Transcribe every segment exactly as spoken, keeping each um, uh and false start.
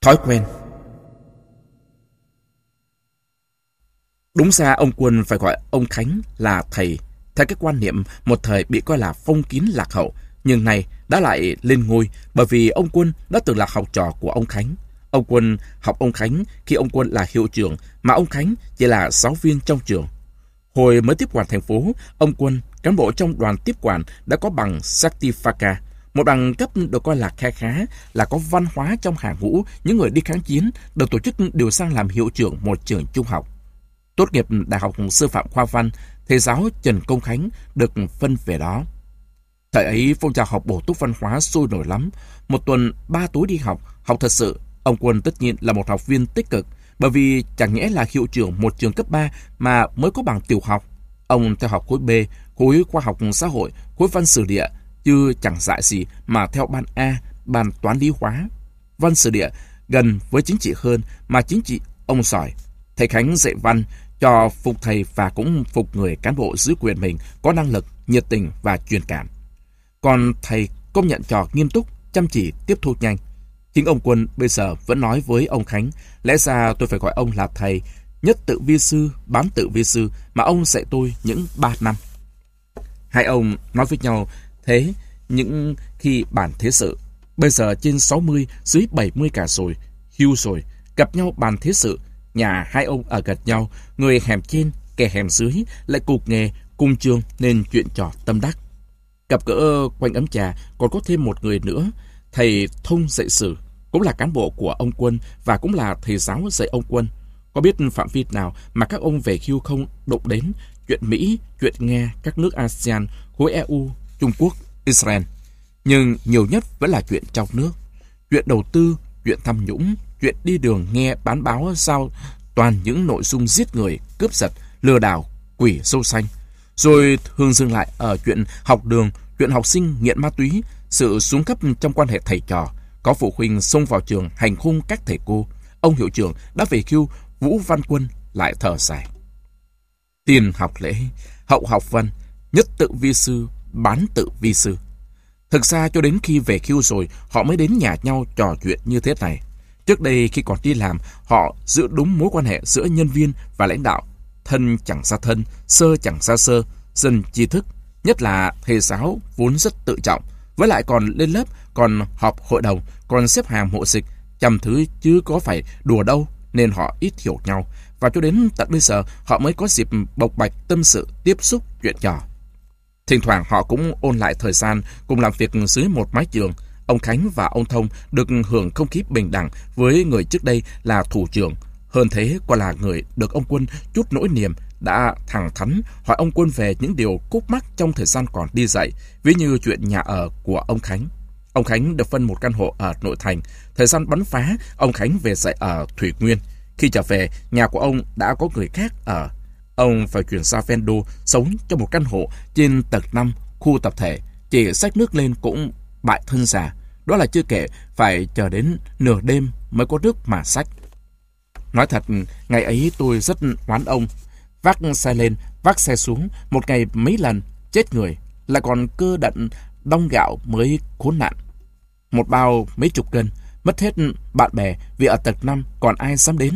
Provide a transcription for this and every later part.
Thói quen. Đúng ra ông Quân phải gọi ông Khánh là thầy, theo cái quan niệm một thời bị coi là phong kiến lạc hậu, nhưng nay đã lại lên ngôi bởi vì ông Quân đã từng là học trò của ông Khánh. Ông Quân học ông Khánh khi ông Quân là hiệu trưởng, mà ông Khánh chỉ là giáo viên trong trường. Hồi mới tiếp quản thành phố, ông Quân, cán bộ trong đoàn tiếp quản, đã có bằng Certifica, một bằng cấp được coi là kha khá, là có văn hóa trong hàng ngũ những người đi kháng chiến, được tổ chức điều sang làm hiệu trưởng một trường trung học. Tốt nghiệp Đại học Sư phạm Khoa Văn, thầy giáo Trần Công Khánh được phân về đó. Thời ấy phong trào học bổ túc văn hóa sôi nổi lắm, một tuần ba tối đi học, học thật sự. Ông Quân tất nhiên là một học viên tích cực, bởi vì chẳng nhẽ là hiệu trưởng một trường cấp ba mà mới có bằng tiểu học. Ông theo học khối B, khối khoa học xã hội, khối văn sử địa, chứ chẳng dạy gì mà theo ban A, ban toán lý hóa. Văn sử địa gần với chính trị hơn, mà chính trị ông giỏi. Thầy Khánh dạy văn cho phục thầy và cũng phục người cán bộ dưới quyền mình có năng lực, nhiệt tình và truyền cảm. Còn thầy công nhận trò nghiêm túc, chăm chỉ, tiếp thu nhanh. Chính ông Quân bây giờ vẫn nói với ông Khánh, lẽ ra tôi phải gọi ông là thầy, nhất tự vi sư, bán tự vi sư mà ông dạy tôi những ba năm. Hai ông nói với nhau thế những khi bàn thế sự. Bây giờ trên sáu mươi, dưới bảy mươi cả rồi, hưu rồi, gặp nhau bàn thế sự. Nhà hai ông ở gần nhau, người hẻm trên, kẻ hẻm dưới, lại cục nghề, cùng trường nên chuyện trò tâm đắc. Gặp gỡ quanh ấm trà còn có thêm một người nữa, thầy Thông dạy sử, cũng là cán bộ của ông Quân và cũng là thầy giáo dạy ông Quân. Có biết phạm vi nào mà các ông về hưu không động đến? Chuyện Mỹ, chuyện Nga, các nước a sê an, khối e u, Trung Quốc, Israel. Nhưng nhiều nhất vẫn là chuyện trong nước. Chuyện đầu tư, chuyện tham nhũng, chuyện đi đường nghe bán báo sao toàn những nội dung giết người, cướp giật, lừa đảo, quỷ sâu xanh. Rồi thường dừng lại ở chuyện học đường, chuyện học sinh nghiện ma túy, sự xuống cấp trong quan hệ thầy trò. Có phụ huynh xông vào trường hành hung các thầy cô. Ông hiệu trưởng đã về hưu, Vũ Văn Quân lại thở dài. Tiền học lễ, hậu học văn, nhất tự vi sư, bán tự vi sư. Thực ra cho đến khi về hưu rồi, họ mới đến nhà nhau trò chuyện như thế này. Trước đây khi còn đi làm, họ giữ đúng mối quan hệ giữa nhân viên và lãnh đạo. Thân chẳng xa thân, sơ chẳng xa sơ, dân tri thức. Nhất là thầy giáo vốn rất tự trọng. Với lại còn lên lớp, còn họp hội đồng, còn xếp hàng hộ dịch, trăm thứ chứ có phải đùa đâu, nên họ ít hiểu nhau. Và cho đến tận bây giờ, họ mới có dịp bộc bạch tâm sự, tiếp xúc, chuyện trò. Thỉnh thoảng họ cũng ôn lại thời gian cùng làm việc dưới một mái trường. Ông Khánh và ông Thông được hưởng không khí bình đẳng với người trước đây là thủ trưởng. Hơn thế còn là người được ông Quân chút nỗi niềm, đã thẳng thắn hỏi ông Quân về những điều cúc mắc trong thời gian còn đi dạy, ví như chuyện nhà ở của ông Khánh. Ông Khánh được phân một căn hộ ở nội thành. Thời gian bắn phá, ông Khánh về dạy ở Thủy Nguyên. Khi trở về, nhà của ông đã có người khác ở. Ông phải chuyển ra ven đô, sống trong một căn hộ trên tầng năm, khu tập thể. Chỉ xách nước lên cũng bại thân già. Đó là chưa kể phải chờ đến nửa đêm mới có nước mà xách. Nói thật, ngày ấy tôi rất oán ông. Vác xe lên, vác xe xuống, một ngày mấy lần, chết người. Lại còn cơ đận đong gạo mới khốn nạn. Một bao mấy chục cân, mất hết bạn bè vì ở tầng năm còn ai dám đến.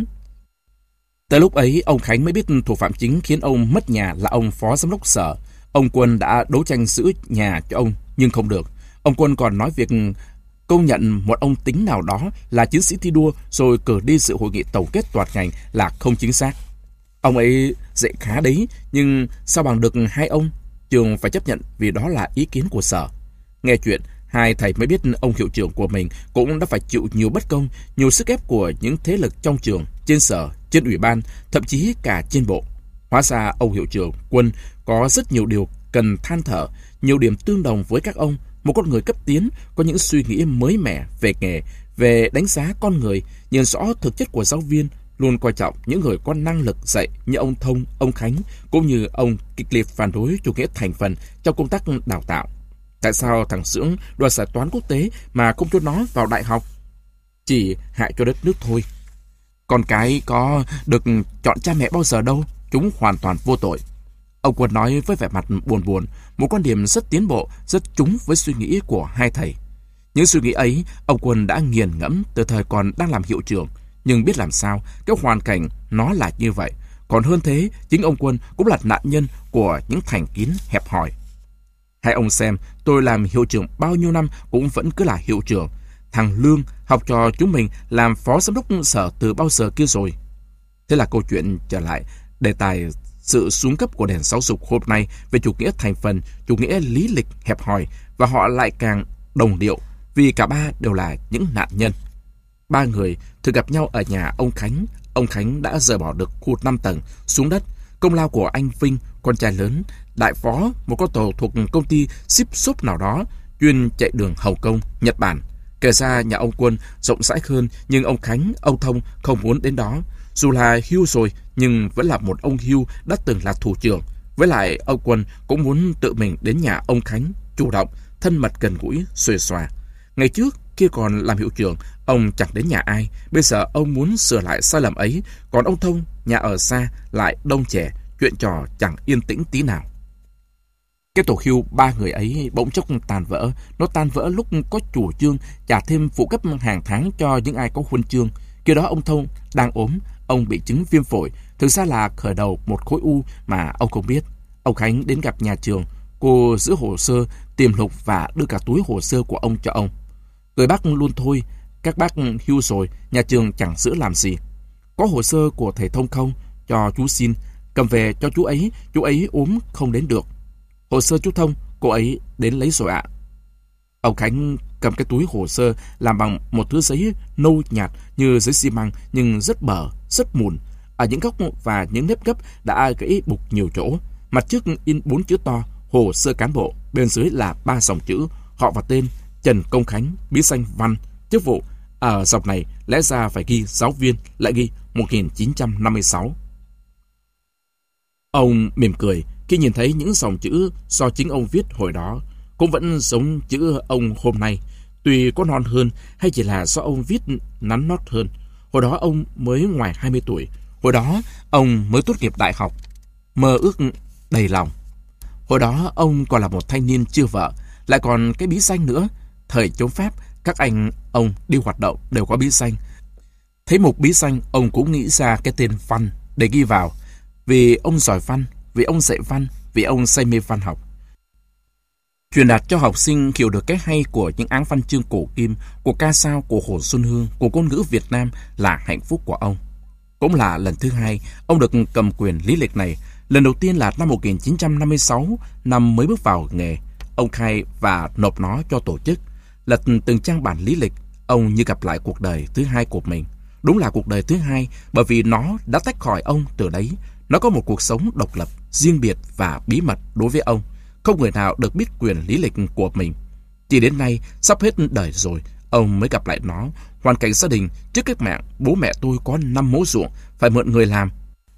Tới lúc ấy, ông Khánh mới biết thủ phạm chính khiến ông mất nhà là ông phó giám đốc sở. Ông Quân đã đấu tranh giữ nhà cho ông, nhưng không được. Ông Quân còn nói việc công nhận một ông Tính nào đó là chiến sĩ thi đua rồi cử đi dự hội nghị tổng kết toàn ngành là không chính xác. Ông ấy dạy khá đấy, nhưng sao bằng được hai ông? Trường phải chấp nhận vì đó là ý kiến của sở. Nghe chuyện, hai thầy mới biết ông hiệu trưởng của mình cũng đã phải chịu nhiều bất công, nhiều sức ép của những thế lực trong trường, trên sở, trên ủy ban, thậm chí cả trên bộ. Hóa ra ông hiệu trưởng Quân có rất nhiều điều cần than thở, nhiều điểm tương đồng với các ông. Một con người cấp tiến có những suy nghĩ mới mẻ về nghề, về đánh giá con người, nhìn rõ thực chất của giáo viên, luôn coi trọng những người có năng lực dạy như ông Thông, ông Khánh, cũng như ông kịch liệt phản đối chủ nghĩa thành phần trong công tác đào tạo. Tại sao thằng Dưỡng đoạt giải toán quốc tế mà không cho nó vào đại học? Chỉ hại cho đất nước thôi. Con cái có được chọn cha mẹ bao giờ đâu, chúng hoàn toàn vô tội. Ông Quân nói với vẻ mặt buồn buồn, một quan điểm rất tiến bộ, rất trúng với suy nghĩ của hai thầy. Những suy nghĩ ấy, ông Quân đã nghiền ngẫm từ thời còn đang làm hiệu trưởng. Nhưng biết làm sao, cái hoàn cảnh nó là như vậy. Còn hơn thế, chính ông Quân cũng là nạn nhân của những thành kiến hẹp hòi. Hai ông xem, tôi làm hiệu trưởng bao nhiêu năm cũng vẫn cứ là hiệu trưởng. Thằng Lương học trò chúng mình làm phó giám đốc sở từ bao giờ kia rồi. Thế là câu chuyện trở lại đề tài sự xuống cấp của nền giáo dục hôm nay về chủ nghĩa thành phần, chủ nghĩa lý lịch hẹp hòi, và họ lại càng đồng điệu vì cả ba đều là những nạn nhân. Ba người thường gặp nhau ở nhà ông Khánh. Ông Khánh đã rời bỏ được khu năm tầng xuống đất. Công lao của anh Vinh, con trai lớn, đại phó một con tàu thuộc công ty ship shop nào đó, chuyên chạy đường Hồng Kông, Nhật Bản. Kể ra nhà ông Quân rộng rãi hơn, nhưng ông Khánh, ông Thông không muốn đến đó. Dù là hưu rồi, nhưng vẫn là một ông hưu đã từng là thủ trưởng. Với lại, ông Quân cũng muốn tự mình đến nhà ông Khánh, chủ động, thân mật gần gũi, xuề xòa. Ngày trước, khi còn làm hiệu trưởng, ông chẳng đến nhà ai. Bây giờ ông muốn sửa lại sai lầm ấy. Còn ông Thông, nhà ở xa, lại đông trẻ, chuyện trò chẳng yên tĩnh tí nào. Cái tổ hưu ba người ấy bỗng chốc tàn vỡ. Nó tan vỡ lúc có chủ trương trả thêm phụ cấp hàng tháng cho những ai có huân chương. Khi đó ông Thông đang ốm, ông bị chứng viêm phổi, thực ra là khởi đầu một khối u mà ông không biết. Ông Khánh đến gặp nhà trường, cô giữ hồ sơ, tìm lục và đưa cả túi hồ sơ của ông cho ông. Người bác luôn thôi, các bác hưu rồi, nhà trường chẳng giữ làm gì. Có hồ sơ của thầy Thông không? Cho chú xin, cầm về cho chú ấy, chú ấy ốm không đến được. Hồ sơ chú Thông, cô ấy đến lấy rồi ạ. Ông Khánh cầm cái túi hồ sơ làm bằng một thứ giấy nâu nhạt như giấy xi măng, nhưng rất bở, rất mùn. Ở những góc và những nếp gấp đã gãy bục nhiều chỗ. Mặt trước in bốn chữ to, hồ sơ cán bộ, bên dưới là ba dòng chữ, họ và tên, Trần Công Khánh, bí danh Văn, chức vụ. Ở dòng này lẽ ra phải ghi giáo viên, lại ghi một nghìn chín trăm năm mươi sáu. Ông mỉm cười khi nhìn thấy những dòng chữ do chính ông viết hồi đó, cũng vẫn giống chữ ông hôm nay, tuy có non hơn hay chỉ là do ông viết nắn nót hơn. Hồi đó ông mới ngoài hai mươi tuổi, hồi đó ông mới tốt nghiệp đại học, mơ ước đầy lòng. Hồi đó ông còn là một thanh niên chưa vợ, lại còn cái bí danh nữa. Thời chống Pháp, các anh ông đi hoạt động đều có bí danh. Thấy một bí danh, ông cũng nghĩ ra cái tên Văn để ghi vào. Vì ông giỏi văn, vì ông dạy văn, vì ông say mê văn học. Truyền đạt cho học sinh hiểu được cái hay của những áng văn chương cổ kim, của ca dao, của Hồ Xuân Hương, của ngôn ngữ Việt Nam là hạnh phúc của ông. Cũng là lần thứ hai ông được cầm quyền lý lịch này. Lần đầu tiên là năm một nghìn chín trăm năm mươi sáu, năm mới bước vào nghề. Ông khai và nộp nó cho tổ chức. Lật từng trang bản lý lịch, ông như gặp lại cuộc đời thứ hai của mình. Đúng là cuộc đời thứ hai, bởi vì nó đã tách khỏi ông từ đấy. Nó có một cuộc sống độc lập, riêng biệt và bí mật đối với ông. Không người nào được biết quyền lý lịch của mình. Chỉ đến nay, sắp hết đời rồi, ông mới gặp lại nó. Hoàn cảnh gia đình, trước cách mạng, bố mẹ tôi có năm mẫu ruộng, phải mượn người làm.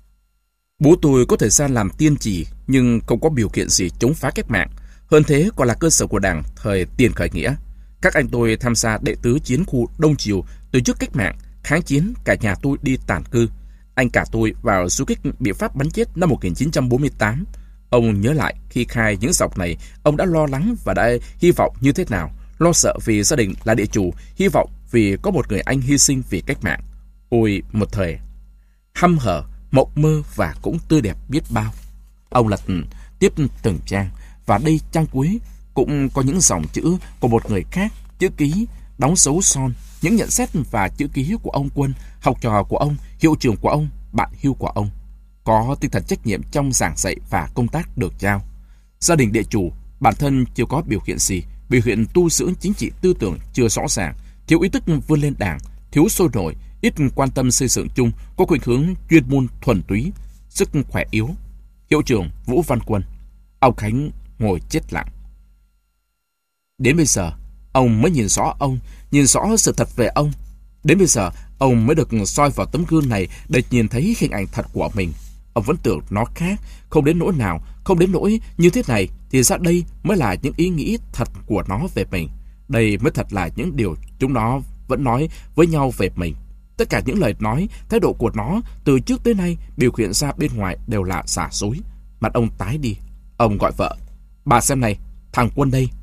Bố tôi có thời gian làm tiên chỉ, nhưng không có biểu kiện gì chống phá cách mạng. Hơn thế còn là cơ sở của Đảng thời tiền khởi nghĩa. Các anh tôi tham gia đệ tứ chiến khu Đông Triều từ trước cách mạng, kháng chiến, cả nhà tôi đi tản cư. Anh cả tôi vào du kích bị Pháp bắn chết năm một nghìn chín trăm bốn mươi tám. Ông nhớ lại khi khai những dọc này, ông đã lo lắng và đã hy vọng như thế nào. Lo sợ vì gia đình là địa chủ, hy vọng vì có một người anh hy sinh vì cách mạng. Ôi, một thời hăm hở, mộng mơ và cũng tươi đẹp biết bao. Ông lật tiếp từng trang, và đây trang cuối cũng có những dòng chữ của một người khác, chữ ký đóng dấu son, những nhận xét và chữ ký của ông Quân, học trò của ông, hiệu trưởng của ông, bạn hưu của ông. Có tinh thần trách nhiệm trong giảng dạy và công tác được giao. Gia đình địa chủ, bản thân chưa có biểu hiện gì, biểu hiện tu dưỡng chính trị tư tưởng chưa rõ ràng, thiếu ý thức vươn lên Đảng, thiếu sôi nổi, ít quan tâm xây dựng chung, có khuynh hướng chuyên môn thuần túy, sức khỏe yếu. Hiệu trưởng Vũ Văn Quân. Ông Khánh ngồi chết lặng. Đến bây giờ, ông mới nhìn rõ ông, nhìn rõ sự thật về ông. Đến bây giờ, ông mới được soi vào tấm gương này để nhìn thấy hình ảnh thật của mình. Ông vẫn tưởng nó khác, không đến nỗi nào, không đến nỗi như thế này, thì ra đây mới là những ý nghĩ thật của nó về mình. Đây mới thật là những điều chúng nó vẫn nói với nhau về mình. Tất cả những lời nói, thái độ của nó từ trước tới nay biểu hiện ra bên ngoài đều là giả dối. Mặt ông tái đi. Ông gọi vợ. Bà xem này, thằng Quân đây.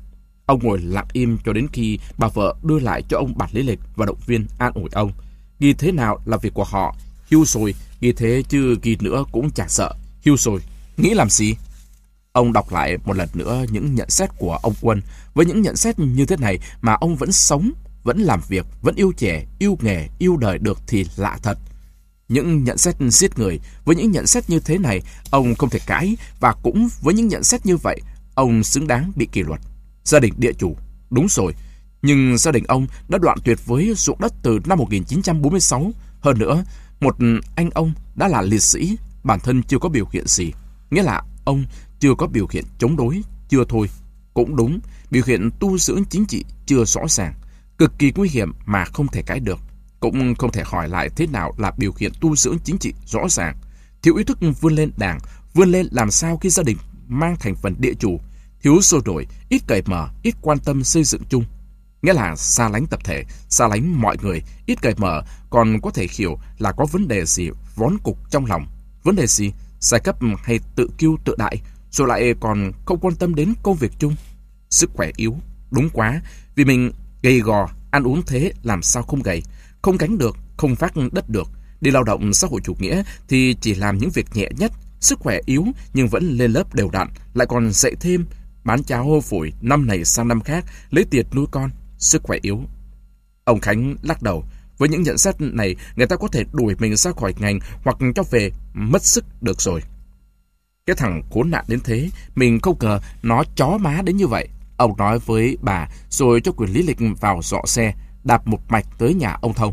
Ông ngồi lặng im cho đến khi bà vợ đưa lại cho ông bản lý lịch và động viên an ủi ông. Ghi thế nào là việc của họ, hưu rồi, ghi thế chứ ghi nữa cũng chả sợ, hưu rồi, nghĩ làm gì? Ông đọc lại một lần nữa những nhận xét của ông Quân. Với những nhận xét như thế này mà ông vẫn sống, vẫn làm việc, vẫn yêu trẻ, yêu nghề, yêu đời được thì lạ thật. Những nhận xét giết người, với những nhận xét như thế này, ông không thể cãi, và cũng với những nhận xét như vậy, ông xứng đáng bị kỷ luật. Gia đình địa chủ, đúng rồi, nhưng gia đình ông đã đoạn tuyệt với ruộng đất từ năm một nghìn chín trăm bốn mươi sáu. Hơn nữa, một anh ông đã là liệt sĩ, bản thân chưa có biểu hiện gì. Nghĩa là ông chưa có biểu hiện chống đối, chưa thôi. Cũng đúng, biểu hiện tu dưỡng chính trị chưa rõ ràng, cực kỳ nguy hiểm mà không thể cãi được. Cũng không thể hỏi lại thế nào là biểu hiện tu dưỡng chính trị rõ ràng. Thiếu ý thức vươn lên đảng, vươn lên làm sao khi gia đình mang thành phần địa chủ, thiếu sôi nổi, ít cởi mở, ít quan tâm xây dựng chung. Nghĩa là xa lánh tập thể, xa lánh mọi người, ít cởi mở, còn có thể hiểu là có vấn đề gì vón cục trong lòng. Vấn đề gì? Giai cấp hay tự kiêu tự đại, rồi lại còn không quan tâm đến công việc chung. Sức khỏe yếu, đúng quá, vì mình gầy gò, ăn uống thế làm sao không gầy, không gánh được, không vác đất được. Đi lao động xã hội chủ nghĩa thì chỉ làm những việc nhẹ nhất, sức khỏe yếu nhưng vẫn lên lớp đều đặn, lại còn dạy thêm, bán cháo phổi năm này sang năm khác, lấy tiền nuôi con, sức khỏe yếu. Ông Khánh lắc đầu. Với những nhận xét này, người ta có thể đuổi mình ra khỏi ngành hoặc cho về mất sức được rồi. Cái thằng khốn nạn đến thế, mình không ngờ nó chó má đến như vậy. Ông nói với bà, rồi cho quyền lý lịch vào dọ xe, đạp một mạch tới nhà ông Thông.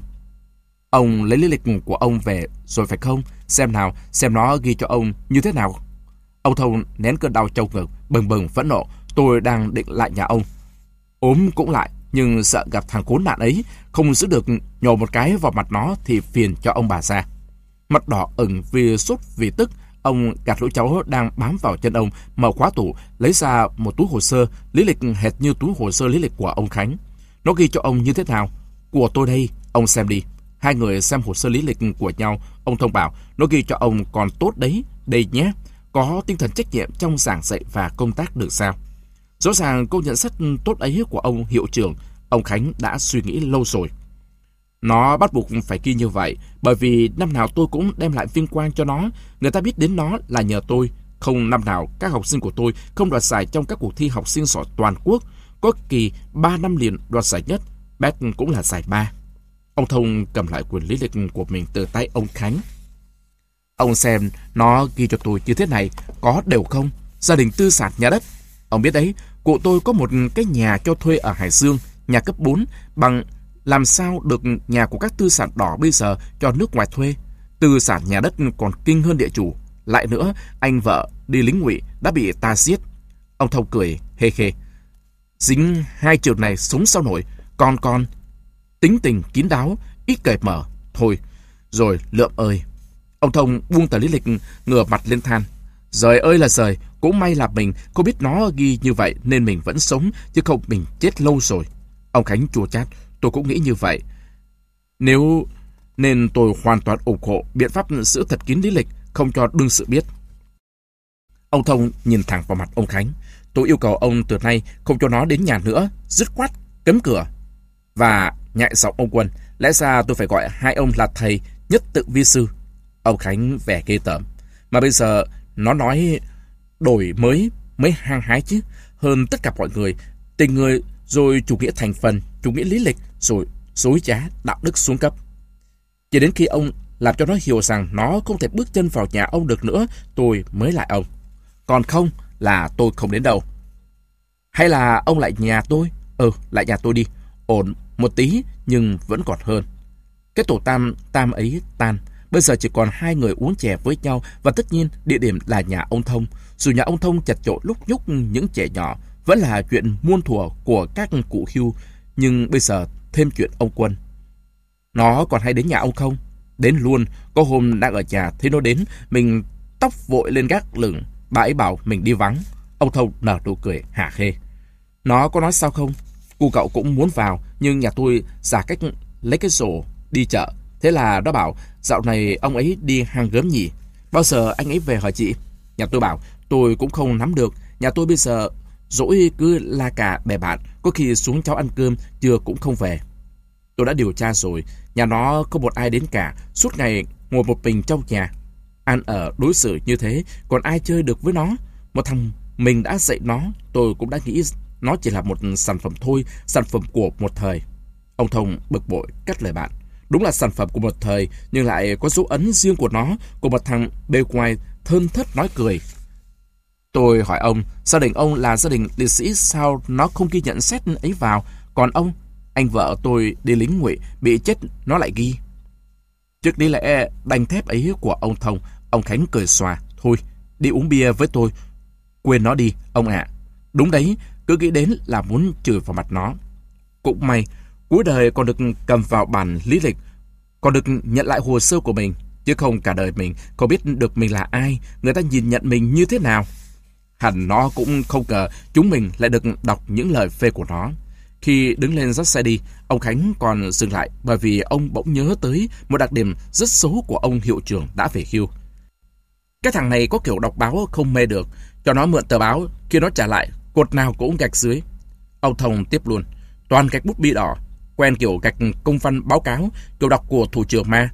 Ông lấy lý lịch của ông về rồi phải không? Xem nào, xem nó ghi cho ông như thế nào. Ông Thông nén cơn đau trong ngực, bừng bừng phẫn nộ. Tôi đang định lại nhà ông. Ốm cũng lại, nhưng sợ gặp thằng khốn nạn ấy, không giữ được nhổ một cái vào mặt nó thì phiền cho ông bà ra. Mặt đỏ ửng vì sốt vì tức, ông gạt lũ cháu đang bám vào chân ông, mở khóa tủ, lấy ra một túi hồ sơ, lý lịch hệt như túi hồ sơ lý lịch của ông Khánh. Nó ghi cho ông như thế nào? Của tôi đây, ông xem đi. Hai người xem hồ sơ lý lịch của nhau, ông Thông bảo, nó ghi cho ông còn tốt đấy, đây nhé. Có tinh thần trách nhiệm trong giảng dạy và công tác được sao? Rõ ràng câu nhận xét tốt ấy của ông hiệu trưởng, ông Khánh đã suy nghĩ lâu rồi. Nó bắt buộc phải ghi như vậy, bởi vì năm nào tôi cũng đem lại vinh quang cho nó. Người ta biết đến nó là nhờ tôi. Không năm nào các học sinh của tôi không đoạt giải trong các cuộc thi học sinh giỏi toàn quốc. Có kỳ ba năm liền đoạt giải nhất, Bét cũng là giải ba. Ông Thông cầm lại quyền lý lịch của mình từ tay ông Khánh. Ông xem nó ghi cho tôi như thế này, có đều không? Gia đình tư sản nhà đất. Ông biết đấy, cụ tôi có một cái nhà cho thuê ở Hải Dương, nhà cấp bốn, bằng làm sao được nhà của các tư sản đỏ bây giờ cho nước ngoài thuê. Tư sản nhà đất còn kinh hơn địa chủ. Lại nữa, anh vợ đi lính ngụy đã bị ta giết. Ông Thông cười hê khê. Dính hai trường này sống sao nổi. Con con tính tình kín đáo, ít cởi mở. Thôi, rồi Lượm ơi. Ông Thông buông tờ lý lịch, ngửa mặt lên than. Giời ơi là giời, cũng may là mình không biết nó ghi như vậy nên mình vẫn sống, chứ không mình chết lâu rồi. Ông Khánh chua chát. Tôi cũng nghĩ như vậy. Nếu nên tôi hoàn toàn ủng hộ biện pháp giữ thật kín lý lịch, không cho đương sự biết. Ông Thông nhìn thẳng vào mặt ông Khánh. Tôi yêu cầu ông từ nay không cho nó đến nhà nữa, dứt khoát cấm cửa. Và nhại giọng ông Quân, lẽ ra tôi phải gọi hai ông là thầy nhất tự vi sư. Ông Khánh vẻ ghê tởm. Mà bây giờ nó nói đổi mới mới hăng hái chứ. Hơn tất cả mọi người, tình người, rồi chủ nghĩa thành phần, chủ nghĩa lý lịch, rồi dối trá, đạo đức xuống cấp. Chỉ đến khi ông làm cho nó hiểu rằng nó không thể bước chân vào nhà ông được nữa, tôi mới lại ông. Còn không là tôi không đến đâu. Hay là ông lại nhà tôi? Ừ, lại nhà tôi đi. Ổn một tí nhưng vẫn còn hơn. Cái tổ tam tam ấy tan. Bây giờ chỉ còn hai người uống chè với nhau, và tất nhiên địa điểm là nhà ông Thông. Dù nhà ông Thông chật chội lúc nhúc những trẻ nhỏ, vẫn là chuyện muôn thuở của các cụ hưu, nhưng bây giờ thêm chuyện ông Quân. Nó còn hay đến nhà ông không? Đến luôn. Có hôm đang ở nhà thấy nó đến, mình tóc vội lên gác lửng. Bà ấy bảo mình đi vắng. Ông Thông nở nụ cười hả hê. Nó có nói sao không? Cô cậu cũng muốn vào, nhưng nhà tôi giả cách lấy cái sổ đi chợ. Thế là nó bảo dạo này ông ấy đi hang gớm nhỉ? Bao giờ anh ấy về hả chị? Nhà tôi bảo tôi cũng không nắm được. Nhà tôi bây giờ dỗi cứ la cà bè bạn, có khi xuống cháu ăn cơm, trưa cũng không về. Tôi đã điều tra rồi, nhà nó không một ai đến cả, suốt ngày ngồi một mình trong nhà. Ăn ở đối xử như thế, còn ai chơi được với nó? Một thằng mình đã dạy nó, tôi cũng đã nghĩ nó chỉ là một sản phẩm thôi, sản phẩm của một thời. Ông Thông bực bội cắt lời bạn. Đúng là sản phẩm của một thời, nhưng lại có dấu ấn riêng của nó, của một thằng bề ngoài thơn thớt nói cười. Tôi hỏi ông, gia đình ông là gia đình liệt sĩ, sao nó không ghi nhận xét ấy vào? Còn ông, anh vợ tôi đi lính ngụy, bị chết nó lại ghi. Trước lý lẽ đanh thép ấy của ông Thông, ông Khánh cười xòa. Thôi, đi uống bia với tôi. Quên nó đi, ông ạ. Đúng đấy, cứ nghĩ đến là muốn chửi vào mặt nó. Cũng may, cuối đời còn được cầm vào bản lý lịch, còn được nhận lại hồ sơ của mình. Chứ không cả đời mình không biết được mình là ai, người ta nhìn nhận mình như thế nào. Hẳn nó cũng không ngờ chúng mình lại được đọc những lời phê của nó. Khi đứng lên dắt xe đi, ông Khánh còn dừng lại bởi vì ông bỗng nhớ tới một đặc điểm rất xấu của ông hiệu trưởng đã về hưu. Cái thằng này có kiểu đọc báo không mê được, cho nó mượn tờ báo, khi nó trả lại, cột nào cũng gạch dưới. Ông Thông tiếp luôn, toàn gạch bút bi đỏ, quen kiểu gạch công văn báo cáo, kiểu đọc của thủ trưởng ma.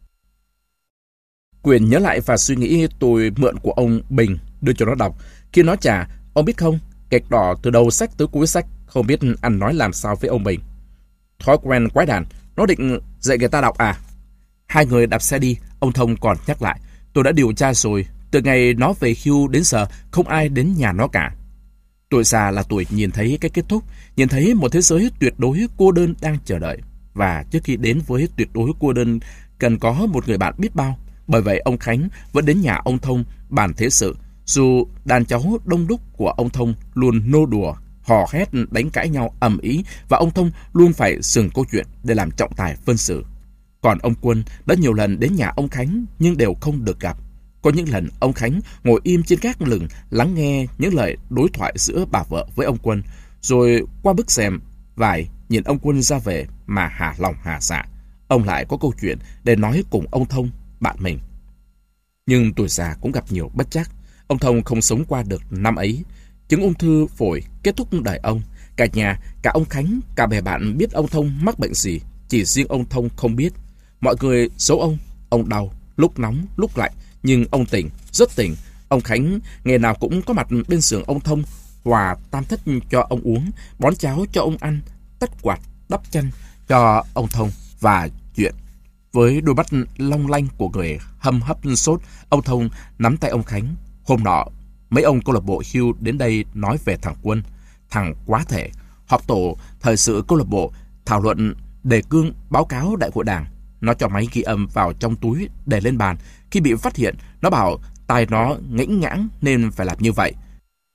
Quyền nhớ lại và suy nghĩ tôi mượn của ông Bình đưa cho nó đọc. Khi nó trả, ông biết không, gạch đỏ từ đầu sách tới cuối sách, không biết ăn nói làm sao với ông Bình. Thói quen quái đản, nó định dạy người ta đọc à? Hai người đạp xe đi, ông Thông còn nhắc lại. Tôi đã điều tra rồi, từ ngày nó về hưu đến giờ, không ai đến nhà nó cả. Tuổi già là tuổi nhìn thấy cái kết thúc, nhìn thấy một thế giới tuyệt đối cô đơn đang chờ đợi. Và trước khi đến với tuyệt đối cô đơn, cần có một người bạn biết bao. Bởi vậy ông Khánh vẫn đến nhà ông Thông bàn thế sự, dù đàn cháu đông đúc của ông Thông luôn nô đùa, hò hét đánh cãi nhau ầm ĩ, và ông Thông luôn phải dừng câu chuyện để làm trọng tài phân xử. Còn ông Quân đã nhiều lần đến nhà ông Khánh nhưng đều không được gặp. Có những lần ông Khánh ngồi im trên gác lửng lắng nghe những lời đối thoại giữa bà vợ với ông Quân, rồi qua bức rèm vải nhìn ông Quân ra về mà hà lòng hà dạ. Ông lại có câu chuyện để nói cùng ông Thông, bạn mình. Nhưng tuổi già cũng gặp nhiều bất trắc. Ông Thông không sống qua được năm ấy. Chứng ung thư phổi kết thúc đời ông. Cả nhà, cả ông Khánh, cả bè bạn biết ông Thông mắc bệnh gì. Chỉ riêng ông Thông không biết. Mọi người giấu ông. Ông đau, lúc nóng, lúc lạnh. Nhưng ông tỉnh, rất tỉnh. Ông Khánh ngày nào cũng có mặt bên giường ông Thông, hòa tam thất cho ông uống, bón cháo cho ông ăn, tất quạt, đắp chăn cho ông Thông và chuyện. Với đôi mắt long lanh của người hâm hấp sốt, ông Thông nắm tay ông Khánh. Hôm nọ, mấy ông câu lạc bộ hưu đến đây nói về thằng Quân, thằng quá thể. Họp tổ thời sự câu lạc bộ thảo luận đề cương báo cáo đại hội đảng. Nó cho máy ghi âm vào trong túi để lên bàn. Khi bị phát hiện, nó bảo tai nó ngãnh ngãng nên phải làm như vậy.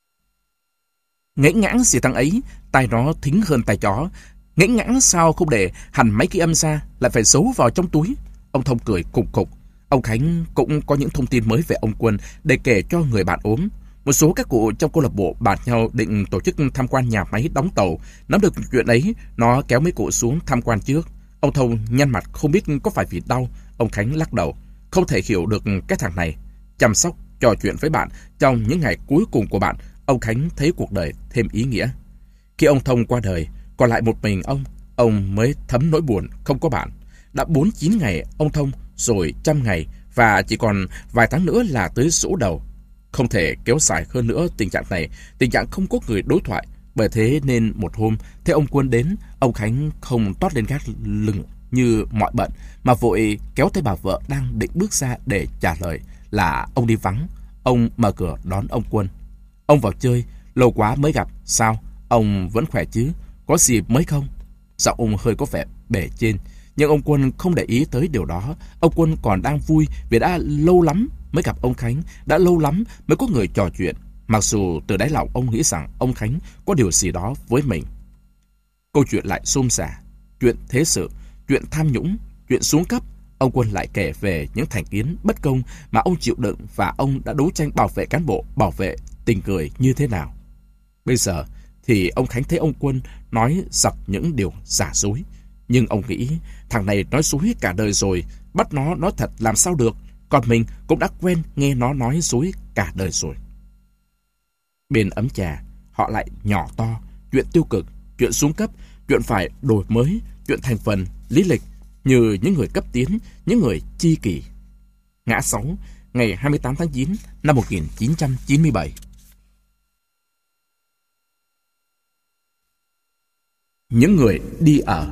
Ngãnh ngãng gì thằng ấy, tai nó thính hơn tai chó. Ngãnh ngãng sao không để hẳn máy ghi âm ra, lại phải giấu vào trong túi. Ông Thông cười cục cục. Ông Khánh cũng có những thông tin mới về ông Quân để kể cho người bạn ốm. Một số các cụ trong câu lạc bộ bàn nhau định tổ chức tham quan nhà máy đóng tàu. Nắm được chuyện ấy, nó kéo mấy cụ xuống tham quan trước. Ông Thông nhăn mặt không biết có phải vì đau. Ông Khánh lắc đầu, không thể hiểu được cái thằng này. Chăm sóc, trò chuyện với bạn trong những ngày cuối cùng của bạn, ông Khánh thấy cuộc đời thêm ý nghĩa. Khi ông Thông qua đời, còn lại một mình ông, ông mới thấm nỗi buồn không có bạn. Đã bốn chín ngày ông Thông, rồi trăm ngày, và chỉ còn vài tháng nữa là tới giỗ đầu. Không thể kéo dài hơn nữa tình trạng này, tình trạng không có người đối thoại. Bởi thế nên một hôm, thấy ông Quân đến, ông Khánh không toát lên gác lưng như mọi bận, mà vội kéo tay bà vợ đang định bước ra để trả lời là ông đi vắng. Ông mở cửa đón ông Quân. Ông vào chơi, lâu quá mới gặp, sao? Ông vẫn khỏe chứ? Có gì mới không? Giọng ông hơi có vẻ bề trên, nhưng ông Quân không để ý tới điều đó. Ông Quân còn đang vui vì đã lâu lắm mới gặp ông Khánh, đã lâu lắm mới có người trò chuyện. Mặc dù từ đáy lòng ông nghĩ rằng ông Khánh có điều gì đó với mình. Câu chuyện lại xôn xả, chuyện thế sự, chuyện tham nhũng, chuyện xuống cấp. Ông Quân lại kể về những thành kiến bất công mà ông chịu đựng, và ông đã đấu tranh bảo vệ cán bộ, bảo vệ tình người như thế nào. Bây giờ thì ông Khánh thấy ông Quân nói giật những điều giả dối. Nhưng ông nghĩ thằng này nói dối cả đời rồi, bắt nó nói thật làm sao được. Còn mình cũng đã quen nghe nó nói dối cả đời rồi. Bên ấm trà, họ lại nhỏ to, chuyện tiêu cực, chuyện xuống cấp, chuyện phải đổi mới, chuyện thành phần, lý lịch, như những người cấp tiến, những người chi kỷ. Ngã sáu, ngày hai mươi tám tháng chín năm một nghìn chín trăm chín mươi bảy. Những người đi ở.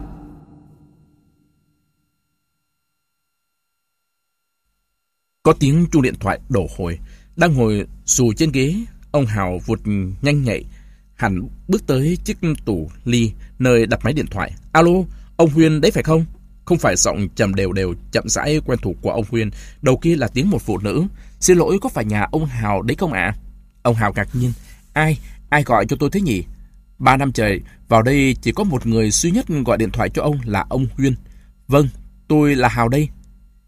Có tiếng chuông điện thoại đổ hồi. Đang ngồi xù trên ghế, ông Hào vụt nhanh nhạy hẳn bước tới chiếc tủ ly nơi đặt máy điện thoại. Alo, ông Huyên đấy phải không? Không phải giọng trầm đều đều chậm rãi quen thuộc của ông Huyên. Đầu kia là tiếng một phụ nữ. Xin lỗi, có phải nhà ông Hào đấy không ạ? À? Ông Hào ngạc nhiên. Ai? Ai gọi cho tôi thế nhỉ? Ba năm trời, vào đây chỉ có một người duy nhất gọi điện thoại cho ông là ông Huyên. Vâng, tôi là Hào đây.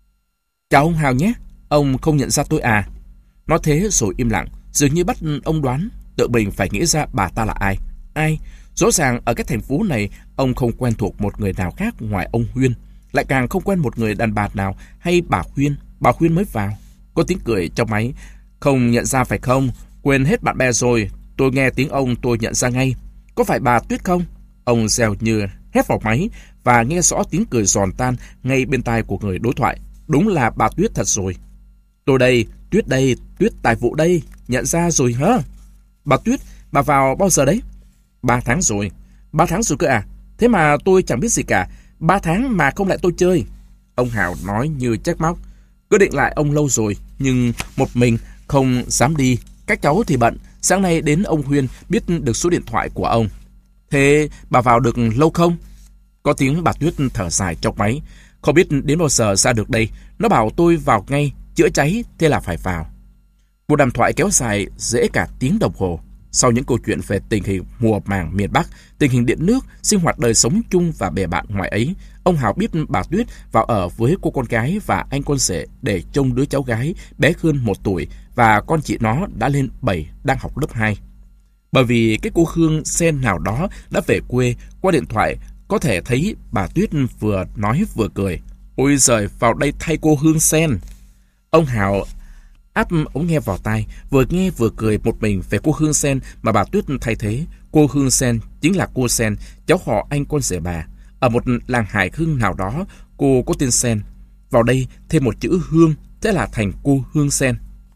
Chào ông Hào nhé. Ông không nhận ra tôi à? Nói thế rồi im lặng, dường như bắt ông đoán, tự mình phải nghĩ ra bà ta là ai. Ai? Rõ ràng ở cái thành phố này, ông không quen thuộc một người nào khác ngoài ông Huyên. Lại càng không quen một người đàn bà nào hay bà Huyên. Bà Huyên mới vào. Có tiếng cười trong máy. Không nhận ra phải không? Quên hết bạn bè rồi. Tôi nghe tiếng ông tôi nhận ra ngay. Có phải bà Tuyết không? Ông reo như hét vào máy và nghe rõ tiếng cười giòn tan ngay bên tai của người đối thoại. Đúng là bà Tuyết thật rồi. Tôi đây, Tuyết đây, Tuyết tài vụ đây. Nhận ra rồi hả? Bà Tuyết, bà vào bao giờ đấy? Ba tháng rồi. Ba tháng rồi cơ à? Thế mà tôi chẳng biết gì cả. Ba tháng mà không lại tôi chơi. Ông Hào nói như trách móc. Cứ định lại ông lâu rồi, nhưng một mình không dám đi. Các cháu thì bận. Sáng nay đến ông Huyên biết được số điện thoại của ông. Thế bà vào được lâu không? Có tiếng bà Tuyết thở dài trong máy. Không biết đến bao giờ ra được đây. Nó bảo tôi vào ngay, chữa cháy, thế là phải vào. Cuộc đàm thoại kéo dài dễ cả tiếng đồng hồ. Sau những câu chuyện về tình hình mùa màng miền Bắc, tình hình điện nước, sinh hoạt đời sống chung và bè bạn ngoài ấy, ông Hào biết bà Tuyết vào ở với cô con gái và anh con rể để trông đứa cháu gái bé hơn một tuổi và con chị nó đã lên bảy, đang học lớp hai. Bởi vì cái cô Hương Sen nào đó đã về quê, qua điện thoại có thể thấy bà Tuyết vừa nói vừa cười. Ôi giời, vào đây thay cô Hương Sen. Ông Hào áp ống nghe vào tai, vừa nghe vừa cười một mình về cô Hương Sen mà bà Tuyết thay thế. Cô Hương Sen chính là cô Sen, cháu họ anh con rể bà. Ở một làng hải hưng nào đó, cô có tên Sen. Vào đây thêm một chữ Hương, thế là thành cô Hương Sen.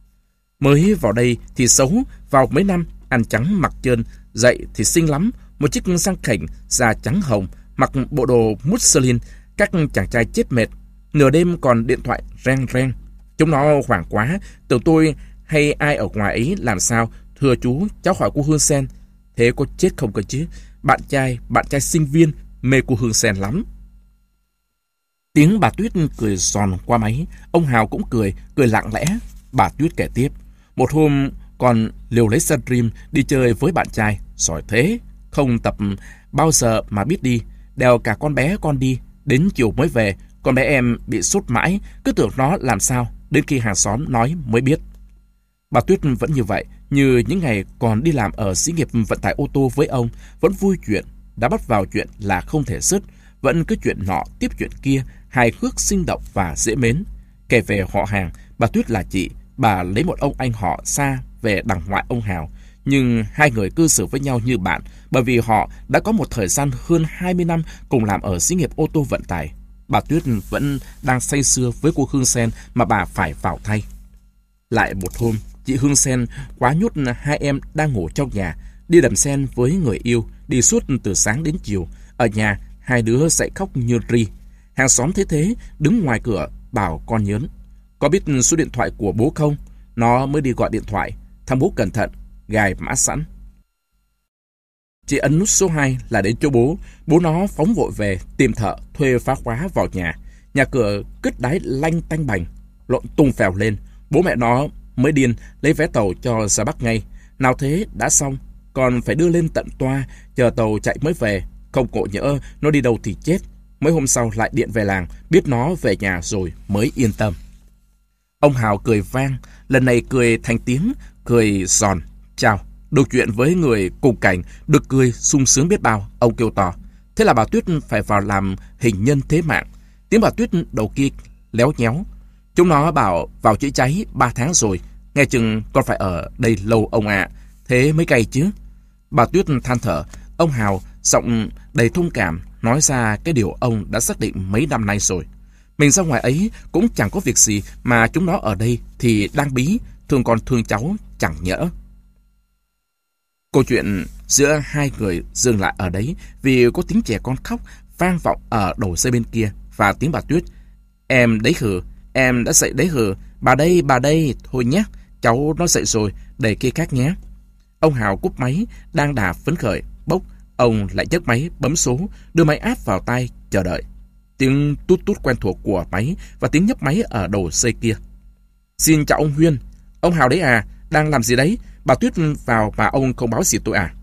Mới vào đây thì xấu, vào mấy năm, ăn trắng mặc trơn, dậy thì xinh lắm. Một chiếc răng khểnh, da trắng hồng, mặc bộ đồ muslin, các chàng trai chết mệt. Nửa đêm còn điện thoại reng reng. Chúng nó hoảng quá, tưởng tôi hay ai ở ngoài ấy làm sao. Thưa chú, cháu hỏi cô Hương Sen. Thế có chết không cơ chứ? Bạn trai, bạn trai sinh viên, mê cô Hương Sen lắm. Tiếng bà Tuyết cười giòn qua máy. Ông Hào cũng cười, cười lặng lẽ. Bà Tuyết kể tiếp. Một hôm còn liều lấy xe dream đi chơi với bạn trai. Giỏi thế, không tập bao giờ mà biết đi. Đèo cả con bé con đi. Đến chiều mới về, con bé em bị sốt mãi, cứ tưởng nó làm sao. Đến khi hàng xóm nói mới biết. Bà Tuyết vẫn như vậy, như những ngày còn đi làm ở xí nghiệp vận tải ô tô với ông, vẫn vui chuyện, đã bắt vào chuyện là không thể dứt, vẫn cứ chuyện nọ tiếp chuyện kia, hài hước sinh động và dễ mến. Kể về họ hàng, bà Tuyết là chị, bà lấy một ông anh họ xa về đằng ngoại ông Hào, nhưng hai người cư xử với nhau như bạn, bởi vì họ đã có một thời gian hơn hai mươi năm cùng làm ở xí nghiệp ô tô vận tải. Bà Tuyết vẫn đang say sưa với cô Hương Sen mà bà phải vào thay. Lại một hôm, chị Hương Sen quá nhút hai em đang ngủ trong nhà, đi đầm sen với người yêu, đi suốt từ sáng đến chiều. Ở nhà, hai đứa dậy khóc như ri. Hàng xóm thấy thế, đứng ngoài cửa, bảo con nhớn. Có biết số điện thoại của bố không? Nó mới đi gọi điện thoại. Thằng bố cẩn thận, gài mã sẵn. Chị ấn nút số hai là đến chỗ bố. Bố nó phóng vội về, tìm thợ, thuê phá khóa vào nhà. Nhà cửa cứt đáy lanh tanh bành, lộn tung phèo lên. Bố mẹ nó mới điên, lấy vé tàu cho ra Bắc ngay. Nào thế, đã xong, còn phải đưa lên tận toa, chờ tàu chạy mới về. Không cộ nhỡ, nó đi đâu thì chết. Mấy hôm sau lại điện về làng, biết nó về nhà rồi mới yên tâm. Ông Hào cười vang, lần này cười thành tiếng, cười giòn. Chào, được chuyện với người cùng cảnh, được cười sung sướng biết bao, ông kêu to. Thế là bà Tuyết phải vào làm hình nhân thế mạng. Tiếng bà Tuyết đầu kia léo nhéo. Chúng nó bảo vào chữa cháy ba tháng rồi, nghe chừng con phải ở đây lâu ông ạ. À. Thế mới cay chứ. Bà Tuyết than thở. Ông Hào giọng đầy thông cảm nói ra cái điều ông đã xác định mấy năm nay rồi. Mình ra ngoài ấy cũng chẳng có việc gì, mà chúng nó ở đây thì đang bí, thương con thương cháu chẳng nhỡ. Câu chuyện giữa hai người dừng lại ở đấy vì có tiếng trẻ con khóc vang vọng ở đầu dây bên kia và tiếng bà Tuyết. Em đấy hử, em đã dậy đấy hử, bà đây, bà đây, thôi nhé, cháu nó dậy rồi, để kia khác nhé. Ông Hào cúp máy, đang đà phấn khởi, bốc, ông lại nhấc máy, bấm số, đưa máy áp vào tay, chờ đợi. Tiếng tút tút quen thuộc của máy và tiếng nhấp máy ở đầu dây kia. Xin chào ông Huyên, ông Hào đấy à, đang làm gì đấy? Bà Tuyết vào mà ông không báo gì tôi à?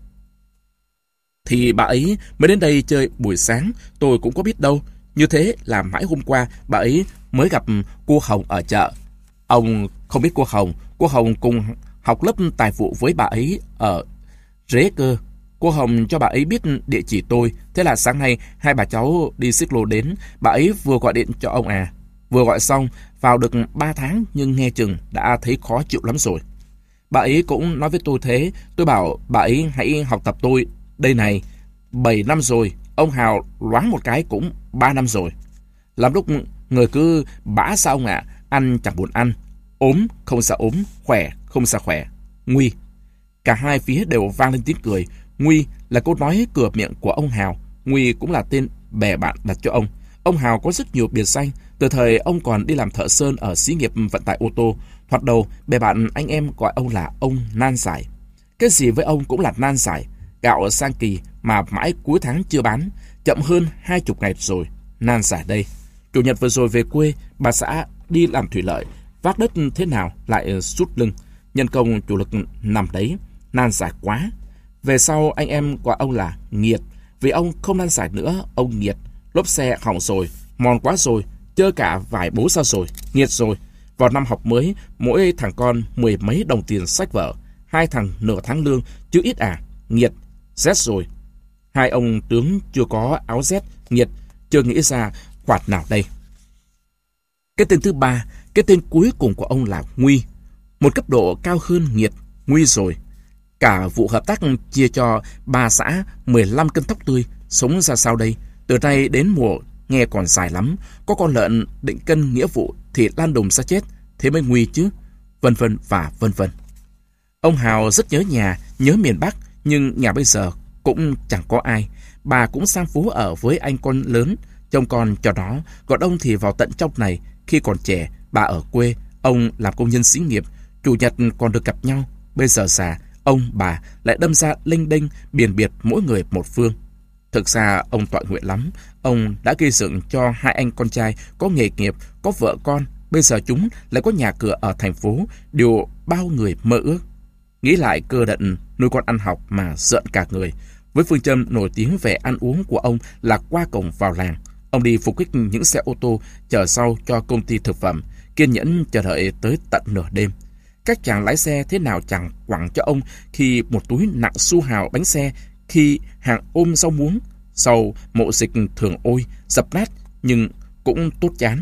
Thì bà ấy mới đến đây chơi buổi sáng, tôi cũng có biết đâu. Như thế là mãi hôm qua bà ấy mới gặp cô Hồng ở chợ. Ông không biết cô Hồng, cô Hồng cùng học lớp tài vụ với bà ấy ở Rế cơ. Cô Hồng cho bà ấy biết địa chỉ tôi, thế là sáng nay hai bà cháu đi xích lô đến, bà ấy vừa gọi điện cho ông à. Vừa gọi xong, vào được ba tháng nhưng nghe chừng đã thấy khó chịu lắm rồi. Bà ấy cũng nói với tôi thế, tôi bảo bà ấy hãy học tập tôi. Đây này, bảy năm rồi, ông Hào loáng một cái cũng ba năm rồi. Làm lúc người cứ bã sao ông ạ, à, ăn chẳng buồn ăn, ốm không sao ốm, khỏe không sao khỏe. Nguy. Cả hai phía đều vang lên tiếng cười. Nguy là câu nói cửa miệng của ông Hào. Nguy cũng là tên bè bạn đặt cho ông. Ông Hào có rất nhiều biệt danh. Từ thời ông còn đi làm thợ sơn ở xí nghiệp vận tải ô tô, thoạt đầu bè bạn anh em gọi ông là ông nan giải. Cái gì với ông cũng là nan giải. Gạo sang kỳ mà mãi cuối tháng chưa bán, chậm hơn hai chục ngày rồi. Nan giải đây. Chủ nhật vừa rồi về quê, bà xã đi làm thủy lợi, vác đất thế nào lại sút lưng. Nhân công chủ lực nằm đấy, nan giải quá. Về sau anh em gọi ông là Nghiệt, vì ông không nan giải nữa, ông Nghiệt. Lốp xe hỏng rồi, mòn quá rồi, chơi cả vài bố sao rồi, Nghiệt rồi. Vào năm học mới, mỗi thằng con mười mấy đồng tiền sách vở, hai thằng nửa tháng lương, chứ ít à, Nghiệt, rét rồi. Hai ông tướng chưa có áo rét, Nghiệt, chưa nghĩ ra khoản nào đây. Cái tên thứ ba, cái tên cuối cùng của ông là Nguy. Một cấp độ cao hơn Nghiệt, Nguy rồi. Cả vụ hợp tác chia cho ba xã mười lăm cân thóc tươi, sống ra sao đây? Từ nay đến mùa nghe còn dài lắm, có con lợn định cân nghĩa vụ thì lan đùng ra chết, thế mới nguy chứ, vân vân và vân vân. Ông Hào rất nhớ nhà, nhớ miền Bắc, nhưng nhà bây giờ cũng chẳng có ai. Bà cũng sang phố ở với anh con lớn, trông con cho nó, còn ông thì vào tận trong này. Khi còn trẻ, bà ở quê, ông làm công nhân xí nghiệp, chủ nhật còn được gặp nhau. Bây giờ già, ông bà lại đâm ra lênh đênh, biền biệt mỗi người một phương. Thực ra ông toại nguyện lắm. Ông đã gây dựng cho hai anh con trai có nghề nghiệp, có vợ con. Bây giờ chúng lại có nhà cửa ở thành phố, điều bao người mơ ước. Nghĩ lại cơ đận nuôi con ăn học mà giận cả người. Với phương châm nổi tiếng về ăn uống của ông là qua cổng vào làng, ông đi phục kích những xe ô tô chở sau cho công ty thực phẩm, kiên nhẫn chờ đợi tới tận nửa đêm. Các chàng lái xe thế nào chẳng quẳng cho ông khi một túi nặng su hào bánh xe, khi hàng ôm rau muống. Sau mộ dịch thường ôi, dập nát nhưng cũng tốt chán.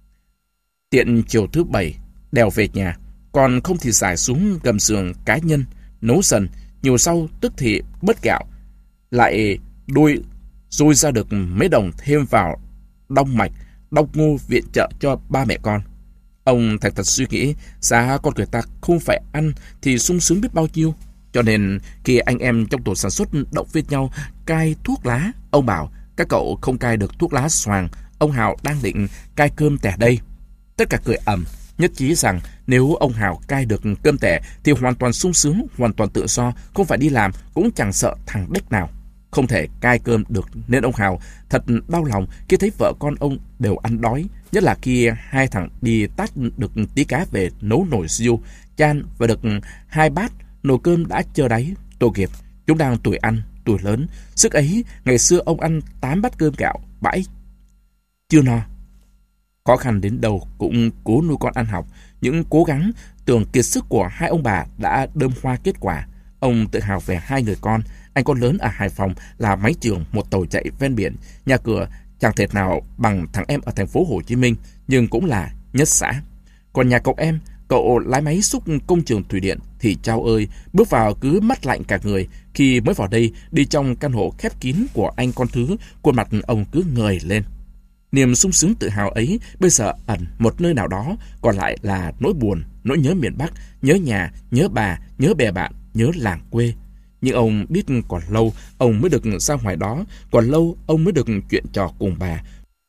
Tiện chiều thứ bảy, đèo về nhà, còn không thì giải xuống gầm giường cá nhân, nấu dần, nhiều sau tức thì bớt gạo, lại đôi dôi ra được mấy đồng thêm vào đong mạch, đong ngô viện trợ cho ba mẹ con. Ông thật thật suy nghĩ, giá con người ta không phải ăn thì sung sướng biết bao nhiêu. Cho nên khi anh em trong tổ sản xuất động viên nhau cai thuốc lá, ông bảo các cậu không cai được thuốc lá xoàng, ông Hào đang định cai cơm tẻ đây. Tất cả cười ầm, nhất trí rằng nếu ông Hào cai được cơm tẻ thì hoàn toàn sung sướng, hoàn toàn tự do, không phải đi làm, cũng chẳng sợ thằng đếch nào. Không thể cai cơm được nên ông Hào thật đau lòng khi thấy vợ con ông đều ăn đói, nhất là khi hai thằng đi tát được tí cá về nấu nồi riêu, chan và được hai bát, nồi cơm đã trơ đáy, tội nghiệp. Chúng đang tuổi ăn, tuổi lớn, sức ấy ngày xưa ông ăn tám bát cơm gạo, bãi chưa no. Khó khăn đến đâu cũng cố nuôi con ăn học. Những cố gắng tưởng kiệt sức của hai ông bà đã đơm hoa kết quả. Ông tự hào về hai người con. Anh con lớn ở Hải Phòng là máy trưởng một tàu chạy ven biển. Nhà cửa chẳng thể nào bằng thằng em ở thành phố Hồ Chí Minh, nhưng cũng là nhất xã. Còn nhà cậu em Cậu lái máy xúc công trường thủy điện thì chao ơi, bước vào cứ mắt lạnh cả người. Khi mới vào đây, đi trong căn hộ khép kín của anh con thứ, khuôn mặt ông cứ ngời lên. Niềm sung sướng tự hào ấy bây giờ ẩn một nơi nào đó, còn lại là nỗi buồn, nỗi nhớ miền Bắc, nhớ nhà, nhớ bà, nhớ bè bạn, nhớ làng quê. Nhưng ông biết còn lâu ông mới được ra ngoài đó, còn lâu ông mới được chuyện trò cùng bà.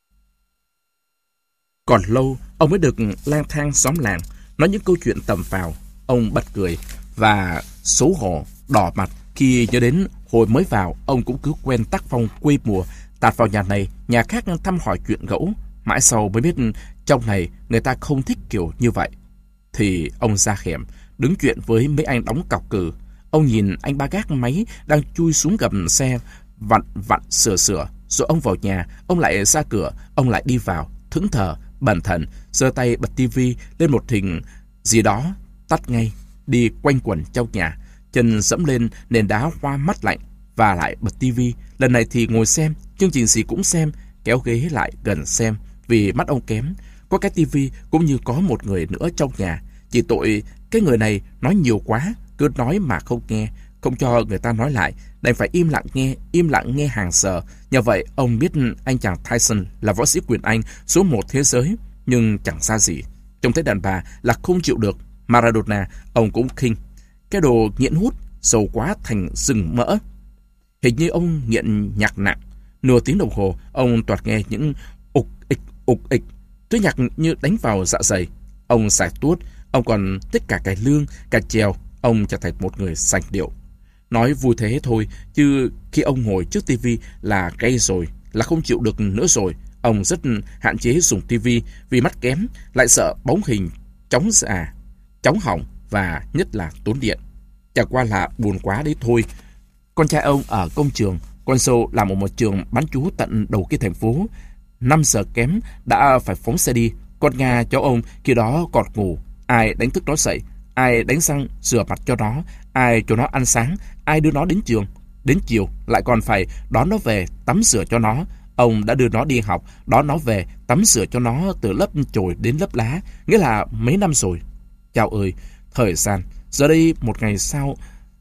Còn lâu ông mới được lang thang xóm làng, nói những câu chuyện tầm phào. Ông bật cười và xấu hổ, đỏ mặt khi nhớ đến hồi mới vào, ông cũng cứ quen tác phong quê mùa, tạt vào nhà này, nhà khác thăm hỏi chuyện gẫu. Mãi sau mới biết trong này người ta không thích kiểu như vậy. Thì ông ra hẻm, đứng chuyện với mấy anh đóng cọc cừ. Ông nhìn anh ba gác máy đang chui xuống gầm xe, vặn vặn sửa sửa. Rồi ông vào nhà, ông lại ra cửa, ông lại đi vào, thẫn thờ, bần thần, giơ tay bật tivi lên một hình gì đó, tắt ngay, đi quanh quẩn trong nhà, chân dẫm lên nền đá hoa mắt lạnh, và lại bật tivi. Lần này thì ngồi xem, chương trình gì cũng xem, kéo ghế lại gần xem, vì mắt ông kém. Có cái tivi cũng như có một người nữa trong nhà. Chỉ tội cái người này nói nhiều quá, cứ nói mà không nghe, không cho người ta nói lại, đành phải im lặng nghe, im lặng nghe hàng giờ. Nhờ vậy ông biết anh chàng Tyson là võ sĩ quyền Anh số một thế giới, nhưng chẳng xa gì. Trông thấy đàn bà là không chịu được. Maradona ông cũng khinh. Cái đồ nghiện hút, sầu quá thành rừng mỡ. Hình như ông nghiện nhạc nặng. Nửa tiếng đồng hồ ông toạt nghe những ục ịch ục ịch, thứ nhạc như đánh vào dạ dày. Ông xài tuốt, ông còn thích cả cải lương, cả chèo. Ông trở thành một người sành điệu. Nói vui thế thôi, chứ khi ông ngồi trước tivi là gay rồi, là không chịu được nữa rồi. Ông rất hạn chế dùng tivi vì mắt kém, lại sợ bóng hình chóng già, chóng hỏng và nhất là tốn điện. Chẳng qua là buồn quá đấy thôi. Con trai ông ở công trường, con dâu làm ở một trường bán trú tận đầu kia thành phố. Năm giờ kém đã phải phóng xe đi. Con Nga cháu ông khi đó còn ngủ. Ai đánh thức nó dậy, ai đánh răng rửa mặt cho nó, ai cho nó ăn sáng, ai đưa nó đến trường. Đến chiều lại còn phải đón nó về tắm rửa cho nó. Ông đã đưa nó đi học, đón nó về tắm rửa cho nó từ lớp chồi đến lớp lá, nghĩa là mấy năm rồi. Chao ơi, thời gian giờ đây một ngày sao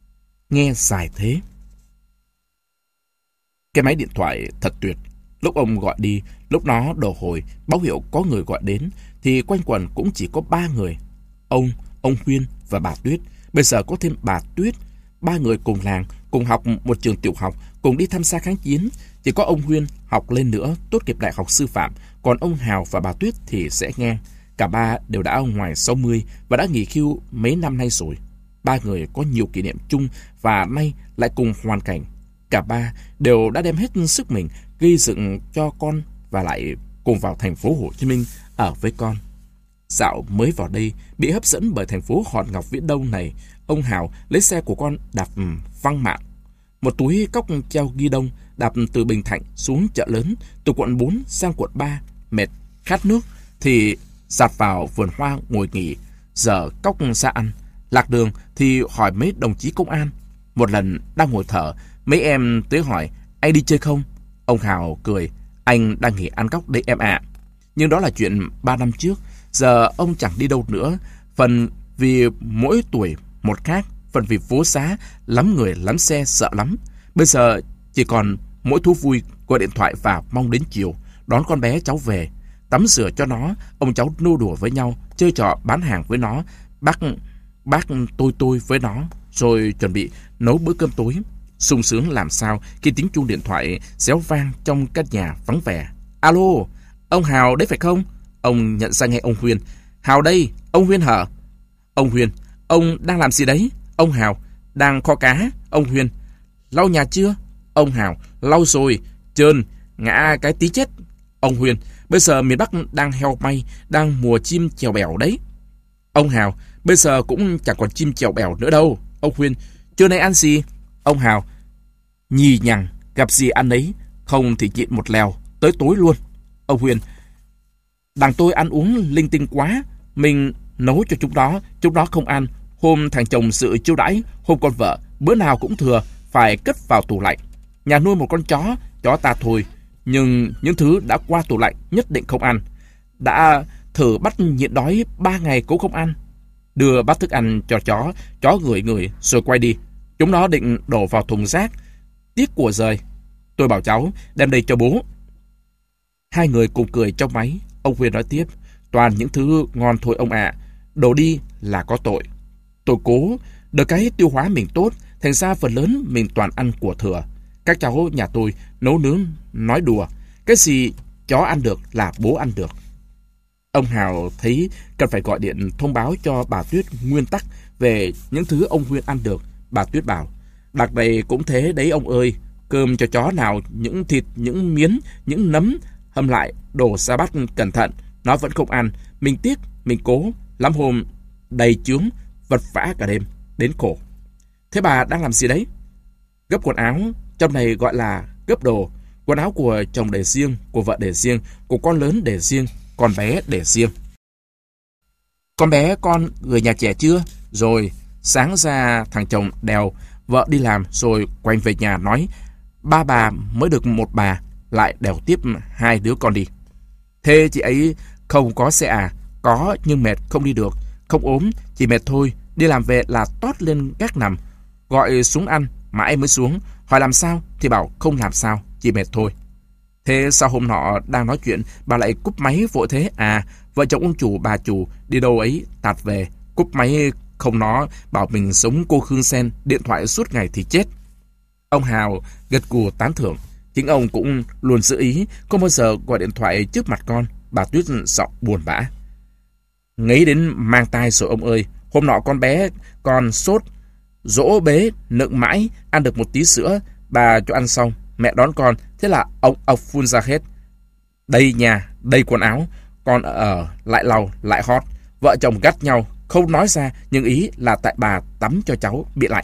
nghe dài thế. Cái máy điện thoại thật tuyệt. Lúc ông gọi đi, lúc nó đổ hồi báo hiệu có người gọi đến, thì quanh quẩn cũng chỉ có ba người. Ông, ông Huyên và bà Tuyết. Bây giờ có thêm bà Tuyết. Ba người cùng làng, cùng học một trường tiểu học, cùng đi tham gia kháng chiến. Chỉ có ông Huyên học lên nữa, tốt nghiệp đại học sư phạm, còn ông Hào và bà Tuyết thì sẽ ngang. Cả ba đều đã ngoài sáu mươi và đã nghỉ hưu mấy năm nay rồi. Ba người có nhiều kỷ niệm chung và nay lại cùng hoàn cảnh. Cả ba đều đã đem hết sức mình gây dựng cho con và lại cùng vào thành phố Hồ Chí Minh ở với con. Dạo mới vào đây, bị hấp dẫn bởi thành phố hòn ngọc viễn đông này, ông Hào lấy xe của con đạp văng mạng. Một túi cốc treo ghi đông đạp từ Bình Thạnh xuống chợ lớn, từ quận bốn sang quận ba, mệt, khát nước thì dạt vào vườn hoa ngồi nghỉ, giờ cốc ra ăn. Lạc đường thì hỏi mấy đồng chí công an. Một lần đang ngồi thở, mấy em tới hỏi, anh đi chơi không? Ông Hào cười, anh đang nghỉ ăn cốc đấy em ạ. Nhưng đó là chuyện ba năm trước, giờ ông chẳng đi đâu nữa. Phần vì mỗi tuổi một khác, phần vì phố xá, lắm người lắm xe sợ lắm. Bây giờ chỉ còn mỗi thú vui gọi điện thoại và mong đến chiều, đón con bé cháu về, tắm rửa cho nó, ông cháu nô đùa với nhau, chơi trò bán hàng với nó, bác bác tôi tôi với nó, rồi chuẩn bị nấu bữa cơm tối. Sung sướng làm sao khi tiếng chuông điện thoại réo vang trong căn nhà vắng vẻ. Alo, ông Hào đấy phải không? Ông nhận ra nghe ông Huyên. Hào đây, ông Huyên hả? Ông Huyên, ông đang làm gì đấy? Ông Hào, đang kho cá. Ông Huyên, lau nhà chưa? Ông Hào, lau rồi, trơn, ngã cái tí chết. Ông Huyên, bây giờ miền Bắc đang heo may, đang mùa chim chèo bèo đấy. Ông Hào, bây giờ cũng chẳng còn chim chèo bèo nữa đâu. Ông Huyên, trưa nay ăn gì? Ông Hào, nhì nhằng, gặp gì ăn ấy, không thì nhịn một lèo, tới tối luôn. Ông Huyên, đằng tôi ăn uống linh tinh quá, mình nấu cho chúng đó, chúng đó không ăn. Hôm thằng chồng sự chiêu đãi, hôm con vợ, bữa nào cũng thừa, phải cất vào tủ lạnh. Nhà nuôi một con chó, chó ta thôi, nhưng những thứ đã qua tủ lạnh nhất định không ăn. Đã thử bắt nhịn đói ba ngày cũng không ăn. đưa bát thức ăn cho chó, chó ngửi ngửi rồi quay đi. Chúng nó định đổ vào thùng rác, tiếc của rơi. Tôi bảo cháu, đem đây cho bố. Hai người cùng cười trong máy. Ông Huyên nói tiếp, toàn những thứ ngon thôi ông ạ, đổ đi là có tội. Tôi cố, được cái tiêu hóa mình tốt, thành ra phần lớn mình toàn ăn của thừa. Các cháu nhà tôi nấu nướng, nói đùa, cái gì chó ăn được là bố ăn được. Ông Hào thấy cần phải gọi điện thông báo cho bà Tuyết nguyên tắc về những thứ ông Huyên ăn được. Bà Tuyết bảo, đặc này cũng thế đấy ông ơi, cơm cho chó nào những thịt, những miến, những nấm hâm lại đổ ra bát cẩn thận, nó vẫn không ăn. Mình tiếc, mình cố, lắm hôm đầy chướng, vật vã cả đêm, đến khổ. Thế bà đang làm gì đấy? Gấp quần áo, trong này gọi là gấp đồ. Quần áo của chồng để riêng, của vợ để riêng, của con lớn để riêng, con bé để riêng. Con bé con người nhà trẻ chưa? Rồi, sáng ra thằng chồng đèo vợ đi làm rồi quay về nhà nói, ba bà mới được một bà, lại đèo tiếp hai đứa con đi. Thế chị ấy không có xe à? Có, nhưng mệt không đi được. Không ốm, chỉ mệt thôi. Đi làm về là tót lên gác nằm, gọi xuống ăn, mãi mới xuống. Hỏi làm sao thì bảo không làm sao, chỉ mệt thôi. Thế sao hôm nọ đang nói chuyện bà lại cúp máy vội thế à? Vợ chồng ông chủ bà chủ đi đâu ấy tạt về, cúp máy không, nó bảo mình sống cô Khương Sen, điện thoại suốt ngày thì chết. Ông Hào gật gù tán thưởng. Chính ông cũng luôn giữ ý không bao giờ gọi điện thoại trước mặt con. Bà Tuyết giọng buồn bã. Nghĩ đến mang tai rồi ông ơi. Hôm nọ con bé con sốt, dỗ bế nựng mãi, ăn được một tí sữa, bà cho ăn xong, mẹ đón con, thế là ông ọc phun ra hết. Đây nhà, đây quần áo, con ở lại lau lại hót. Vợ chồng gắt nhau, không nói ra, nhưng ý là tại bà tắm cho cháu bị lạnh.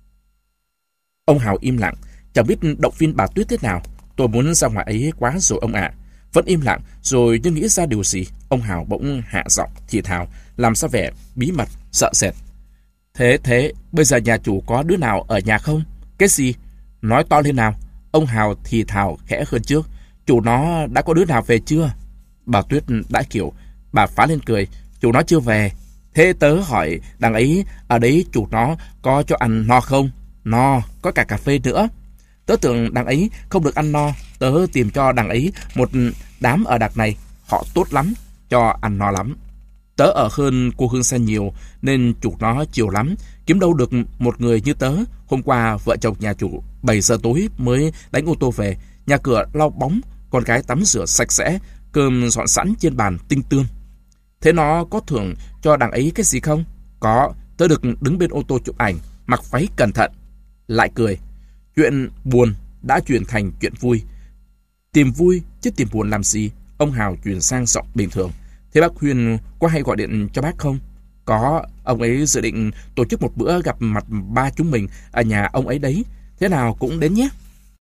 Ông Hào im lặng, chẳng biết động viên bà Tuyết thế nào. Tôi muốn ra ngoài ấy quá rồi ông ạ. Vẫn im lặng, rồi như nghĩ ra điều gì, ông Hào bỗng hạ giọng thì thào, làm sao vẻ bí mật, sợ sệt. Thế thế, bây giờ nhà chủ có đứa nào ở nhà không? Cái gì? Nói to lên nào. Ông Hào thì thào khẽ hơn trước. Chủ nó đã có đứa nào về chưa? Bà Tuyết đã kiểu, bà phá lên cười. Chủ nó chưa về. Thế tớ hỏi đằng ấy, ở đấy chủ nó có cho ăn no không? No, có cả cà phê nữa. Tớ tưởng đằng ấy không được ăn no. Tớ tìm cho đằng ấy một đám ở đặc này. Họ tốt lắm, cho ăn no lắm. Tớ ở hơn cô Hương Sen nhiều, nên chủ nó chiều lắm. Kiếm đâu được một người như tớ. Hôm qua vợ chồng nhà chủ bảy giờ tối mới đánh ô tô về. Nhà cửa lau bóng, con gái tắm rửa sạch sẽ, cơm dọn sẵn trên bàn tinh tươm. Thế nó có thưởng cho đằng ấy cái gì không? Có, tớ được đứng bên ô tô chụp ảnh, mặc váy cẩn thận. Lại cười. Chuyện buồn đã chuyển thành chuyện vui. Tìm vui chứ tìm buồn làm gì? Ông Hào chuyển sang giọng bình thường. Thế bác Huyên có hay gọi điện cho bác không? Có, ông ấy dự định tổ chức một bữa gặp mặt ba chúng mình ở nhà ông ấy đấy. Thế nào cũng đến nhé.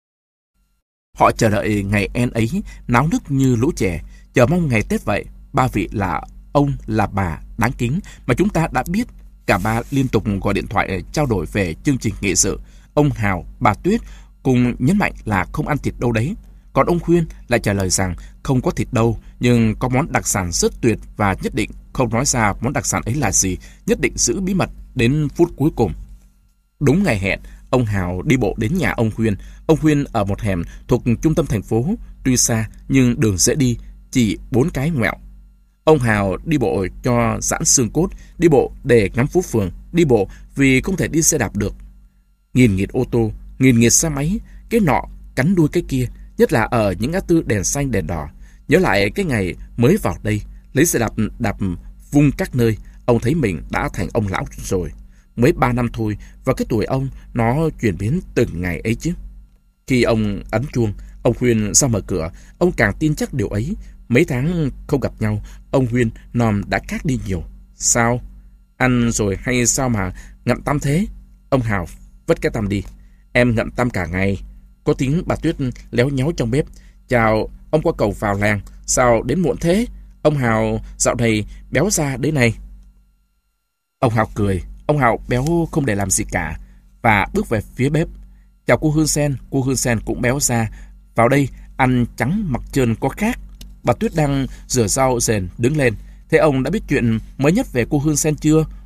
Họ chờ đợi ngày en ấy náo nức như lũ trẻ, chờ mong ngày Tết vậy. Ba vị là ông, là bà đáng kính mà chúng ta đã biết. Cả ba liên tục gọi điện thoại trao đổi về chương trình nghị sự. Ông Hào, bà Tuyết cùng nhấn mạnh là không ăn thịt đâu đấy. Còn ông Huyên lại trả lời rằng không có thịt đâu, nhưng có món đặc sản rất tuyệt và nhất định không nói ra món đặc sản ấy là gì, nhất định giữ bí mật đến phút cuối cùng. Đúng ngày hẹn, ông Hào đi bộ đến nhà ông Huyên. Ông Huyên ở một hẻm thuộc trung tâm thành phố, tuy xa nhưng đường dễ đi, chỉ bốn cái ngoẹo. Ông Hào đi bộ cho giãn xương cốt, đi bộ để ngắm phố phường, đi bộ vì không thể đi xe đạp được. Nghìn nghịt ô tô, nghìn nghịt xe máy, cái nọ cắn đuôi cái kia, nhất là ở những ngã tư đèn xanh đèn đỏ. Nhớ lại cái ngày mới vào đây, lấy xe đạp đạp vung các nơi, ông thấy mình đã thành ông lão rồi. Mới ba năm thôi, và cái tuổi ông nó chuyển biến từng ngày ấy chứ. Khi ông ấn chuông, ông Huyên ra mở cửa, ông càng tin chắc điều ấy. Mấy tháng không gặp nhau, ông Huyên nòm đã khác đi nhiều. Sao? Ăn rồi hay sao mà ngậm tăm thế? Ông Hào vứt cái tăm đi. Em ngậm tăm cả ngày. Có tiếng bà Tuyết léo nhéo trong bếp. Chào, ông qua cầu vào làng, sao đến muộn thế? Ông Hào dạo này béo ra đấy này. Ông Hào cười. Ông Hào béo không để làm gì cả, và bước về phía bếp. Chào cô Hương Sen. Cô Hương Sen cũng béo ra. Vào đây, ăn trắng mặc trơn có khác. Bà Tuyết đang rửa rau rền đứng lên. Thế ông đã biết chuyện mới nhất về cô Hương Sen chưa? Hôm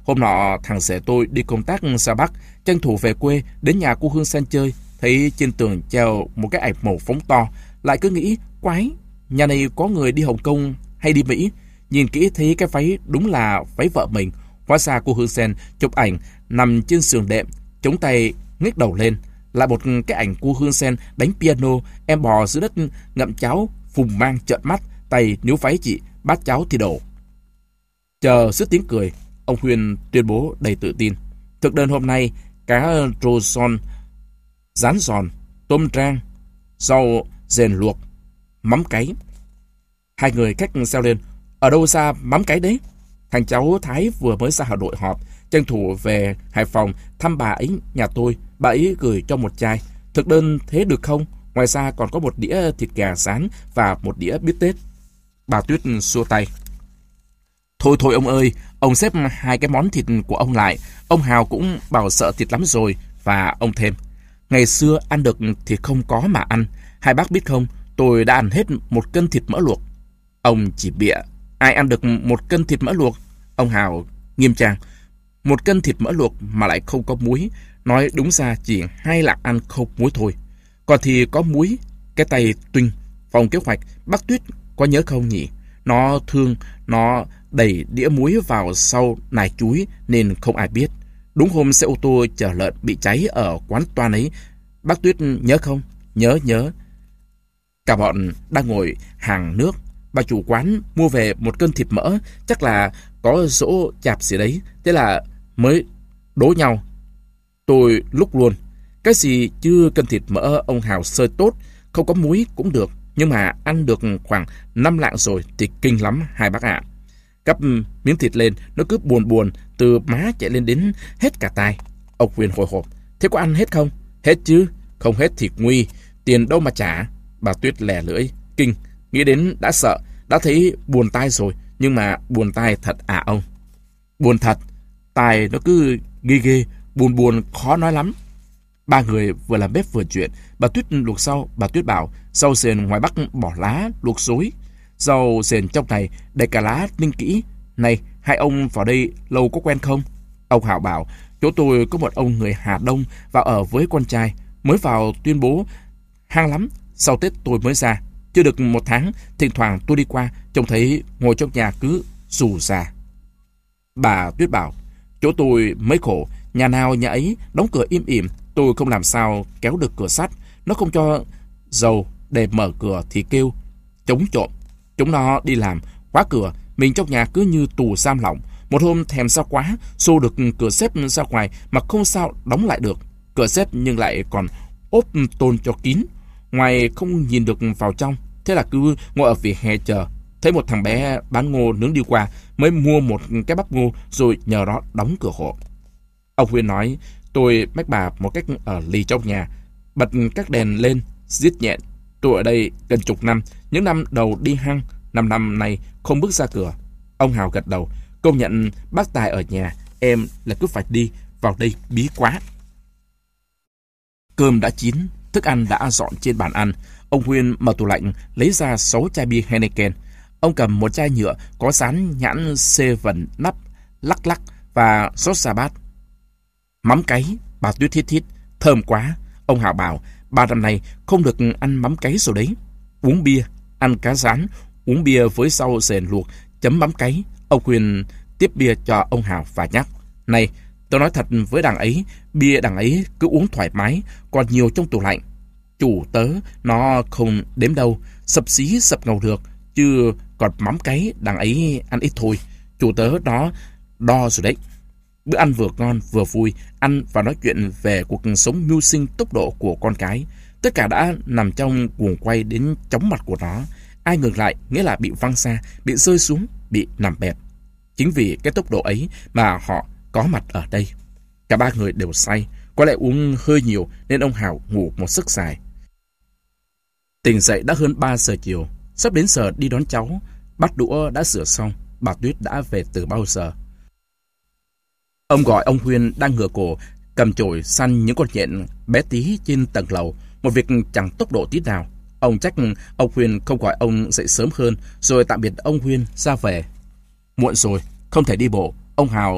Hôm nọ thằng rể tôi đi công tác ra Bắc, tranh thủ về quê đến nhà cô Hương Sen chơi, thấy trên tường treo một cái ảnh màu phóng to, lại cứ nghĩ quái, nhà này có người đi Hồng Kông hay đi Mỹ. Nhìn kỹ thấy cái váy đúng là váy vợ mình. Hóa ra cô Hương Sen chụp ảnh nằm trên giường đệm, chống tay ngước đầu lên. Lại một cái ảnh cô Hương Sen đánh piano, em bò dưới đất ngậm cháo, phùng mang trợn mắt, tay níu váy chị, bát cháo thì đổ. Chờ dứt tiếng cười, ông Huyên tuyên bố đầy tự tin. Thực đơn hôm nay, cá rô son, rán giòn, tôm rang, rau dền luộc, mắm cáy. Hai người khách reo lên, ở đâu ra mắm cáy đấy? Thằng cháu Thái vừa mới ra Hà Nội họp, tranh thủ về Hải Phòng thăm bà ấy nhà tôi. Bà ấy gửi cho một chai. Thực đơn thế được không? Ngoài ra còn có một đĩa thịt gà rán và một đĩa bít tết. Bà Tuyết xua tay. Thôi thôi ông ơi, ông xếp hai cái món thịt của ông lại. Ông Hào cũng bảo sợ thịt lắm rồi. Và ông thêm, ngày xưa ăn được thì không có mà ăn. Hai bác biết không, tôi đã ăn hết một cân thịt mỡ luộc. Ông chỉ bịa, ai ăn được một cân thịt mỡ luộc? Ông Hào nghiêm trang, một cân thịt mỡ luộc mà lại không có muối. Nói đúng ra chỉ hai lạng ăn không muối thôi. Còn thì có muối. Cái tay Tuynh, phòng kế hoạch, bác Tuyết có nhớ không nhỉ? Nó thương, nó đẩy đĩa muối vào sau nài chuối nên không ai biết. Đúng hôm xe ô tô chở lợn bị cháy ở quán toan ấy, bác Tuyết nhớ không? Nhớ nhớ. Cả bọn đang ngồi hàng nước. Bà chủ quán mua về một cân thịt mỡ, chắc là có dỗ chạp gì đấy, thế là mới đố nhau. Tôi lúc luôn, cái gì chứ cân thịt mỡ ông Hào sơi tốt, không có muối cũng được, nhưng mà ăn được khoảng năm lạng rồi thì kinh lắm hai bác ạ. Gắp miếng thịt lên, nó cứ buồn buồn, từ má chạy lên đến hết cả tai. Ông Quyền hồi hộp, thế có ăn hết không? Hết chứ, không hết thì nguy, tiền đâu mà trả. Bà Tuyết lè lưỡi, kinh, nghĩ đến đã sợ, đã thấy buồn tai rồi, nhưng mà buồn tai thật à ông? Buồn thật, tai nó cứ ghê ghê, buồn buồn khó nói lắm. Ba người vừa làm bếp vừa chuyện. Bà Tuyết luộc rau. Bà Tuyết bảo rau sền ngoài Bắc bỏ lá luộc xối, rau sền trong này đầy cả lá ninh kỹ. Này, hai ông vào đây lâu có quen không? Ông Hảo bảo chỗ tôi có một ông người Hà Đông vào ở với con trai, mới vào tuyên bố hang lắm. Sau Tết tôi mới ra, chưa được một tháng, thỉnh thoảng tôi đi qua trông thấy ngồi trong nhà cứ rù rà. Bà Tuyết bảo chỗ tôi mới khổ, nhà nào nhà ấy đóng cửa im ỉm, tôi không làm sao kéo được cửa sắt, nó không cho dầu để mở cửa thì kêu chống trộm. Chúng nó đi làm khóa cửa, mình trong nhà cứ như tù giam lỏng. Một hôm thèm sao quá, xô được cửa xếp ra ngoài mà không sao đóng lại được. Cửa xếp nhưng lại còn ốp tôn cho kín, ngoài không nhìn được vào trong. Thế là cứ ngồi ở vỉa hè chờ. Thấy một thằng bé bán ngô nướng đi qua, mới mua một cái bắp ngô rồi nhờ đó đóng cửa hộ. Ông Huyên nói, tôi mách bà một cách ở lì trong nhà, bật các đèn lên, giết nhẹn. Tôi ở đây gần chục năm, những năm đầu đi hăng, năm năm nay không bước ra cửa. Ông Hào gật đầu, công nhận bác Tài ở nhà, em là cứ phải đi, vào đây bí quá. Cơm đã chín, thức ăn đã dọn trên bàn ăn. Ông Huyên mở tủ lạnh, lấy ra sáu chai bia Heineken. Ông cầm một chai nhựa có dán nhãn Seven nắp, lắc lắc và rót ra bát. Mắm cáy, bà Tuyết thít thít, thơm quá. Ông Hào bảo, ba năm nay không được ăn mắm cáy rồi đấy. Uống bia, ăn cá rán, uống bia với rau sền luộc, chấm mắm cáy. Ông Quyền tiếp bia cho ông Hào và nhắc, này, tôi nói thật với đằng ấy, bia đằng ấy cứ uống thoải mái, còn nhiều trong tủ lạnh. Chủ tớ, nó không đếm đâu, sập xí sập ngầu được, chứ còn mắm cáy đằng ấy ăn ít thôi. Chủ tớ nó đo rồi đấy. Bữa ăn vừa ngon vừa vui, ăn và nói chuyện về cuộc sống mưu sinh tốc độ của con cái. Tất cả đã nằm trong guồng quay đến chóng mặt của nó. Ai ngừng lại nghĩa là bị văng xa, bị rơi xuống, bị nằm bẹp. Chính vì cái tốc độ ấy mà họ có mặt ở đây. Cả ba người đều say, có lẽ uống hơi nhiều nên ông Hào ngủ một giấc dài. Tỉnh dậy đã hơn ba giờ chiều, sắp đến giờ đi đón cháu. Bát đũa đã rửa xong, bà Tuyết đã về từ bao giờ. Ông gọi ông Huyên đang ngửa cổ, cầm chổi săn những con nhện bé tí trên tầng lầu, một việc chẳng tốc độ tí nào. Ông trách ông Huyên không gọi ông dậy sớm hơn, rồi tạm biệt ông Huyên ra về. Muộn rồi, không thể đi bộ. Ông Hào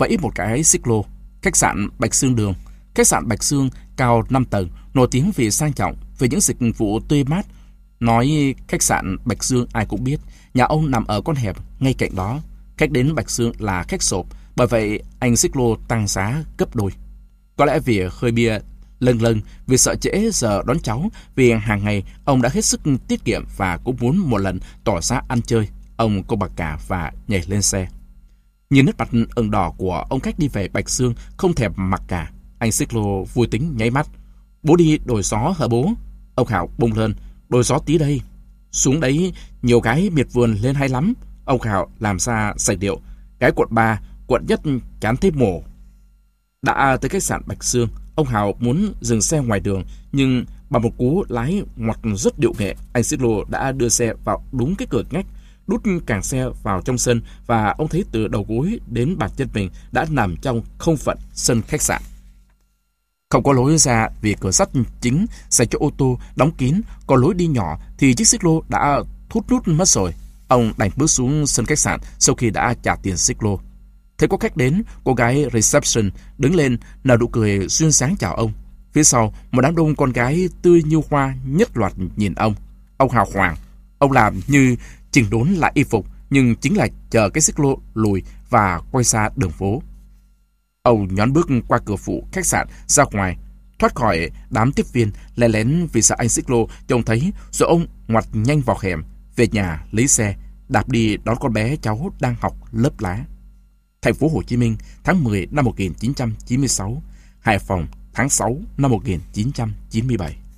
vẫy một cái xích lô. Khách sạn Bạch Xương Đường. Khách sạn Bạch Xương cao năm tầng, nổi tiếng vì sang trọng, về những dịch vụ tươi mát. Nói khách sạn Bạch Xương ai cũng biết, nhà ông nằm ở con hẻm ngay cạnh đó. Khách đến Bạch Xương là khách sộp, bởi vậy anh xích lô tăng giá gấp đôi. Có lẽ vì hơi bia lâng lâng, vì sợ trễ giờ đón cháu, vì hàng ngày ông đã hết sức tiết kiệm và cũng muốn một lần tỏ ra ăn chơi. Ông cô bạc cả và nhảy lên xe. Nhìn nét mặt ửng đỏ của ông khách đi về Bạch Xương không thèm mặc cả, anh xích lô vui tính nháy mắt. Bố đi đổi gió hả bố? Ông Hảo bung lên. Đổi gió tí đây. Xuống đấy nhiều gái miệt vườn lên hay lắm. Ông Hảo làm ra sành điệu. Cái quận ba, quận nhất chán thế mổ. Đã tới khách sạn Bạch Xương, ông Hảo muốn dừng xe ngoài đường, nhưng bằng một cú lái ngoặt rất điệu nghệ, anh xích lô đã đưa xe vào đúng cái cửa ngách, đút càng xe vào trong sân, và ông thấy từ đầu gối đến bàn chân mình đã nằm trong không phận sân khách sạn. Không có lối ra vì cửa sắt chính dành cho ô tô đóng kín, còn lối đi nhỏ thì chiếc xích lô đã thút nút mất rồi. Ông đành bước xuống sân khách sạn sau khi đã trả tiền xích lô. Thấy có khách đến, cô gái reception đứng lên nở nụ cười duyên dáng chào ông. Phía sau, một đám đông con gái tươi như hoa nhất loạt nhìn ông. Ông hào hoàng, ông làm như chỉnh đốn lại y phục, nhưng chính là chờ cái xích lô lùi và quay xa đường phố. Ông nhón bước qua cửa phụ khách sạn ra ngoài, thoát khỏi đám tiếp viên lén lén vì sợ anh xích lô trông thấy, rồi ông ngoặt nhanh vào hẻm, về nhà lấy xe, đạp đi đón con bé cháu đang học lớp lá. Thành phố Hồ Chí Minh, tháng mười năm một nghìn chín trăm chín mươi sáu. Hải Phòng, tháng sáu năm một nghìn chín trăm chín mươi bảy.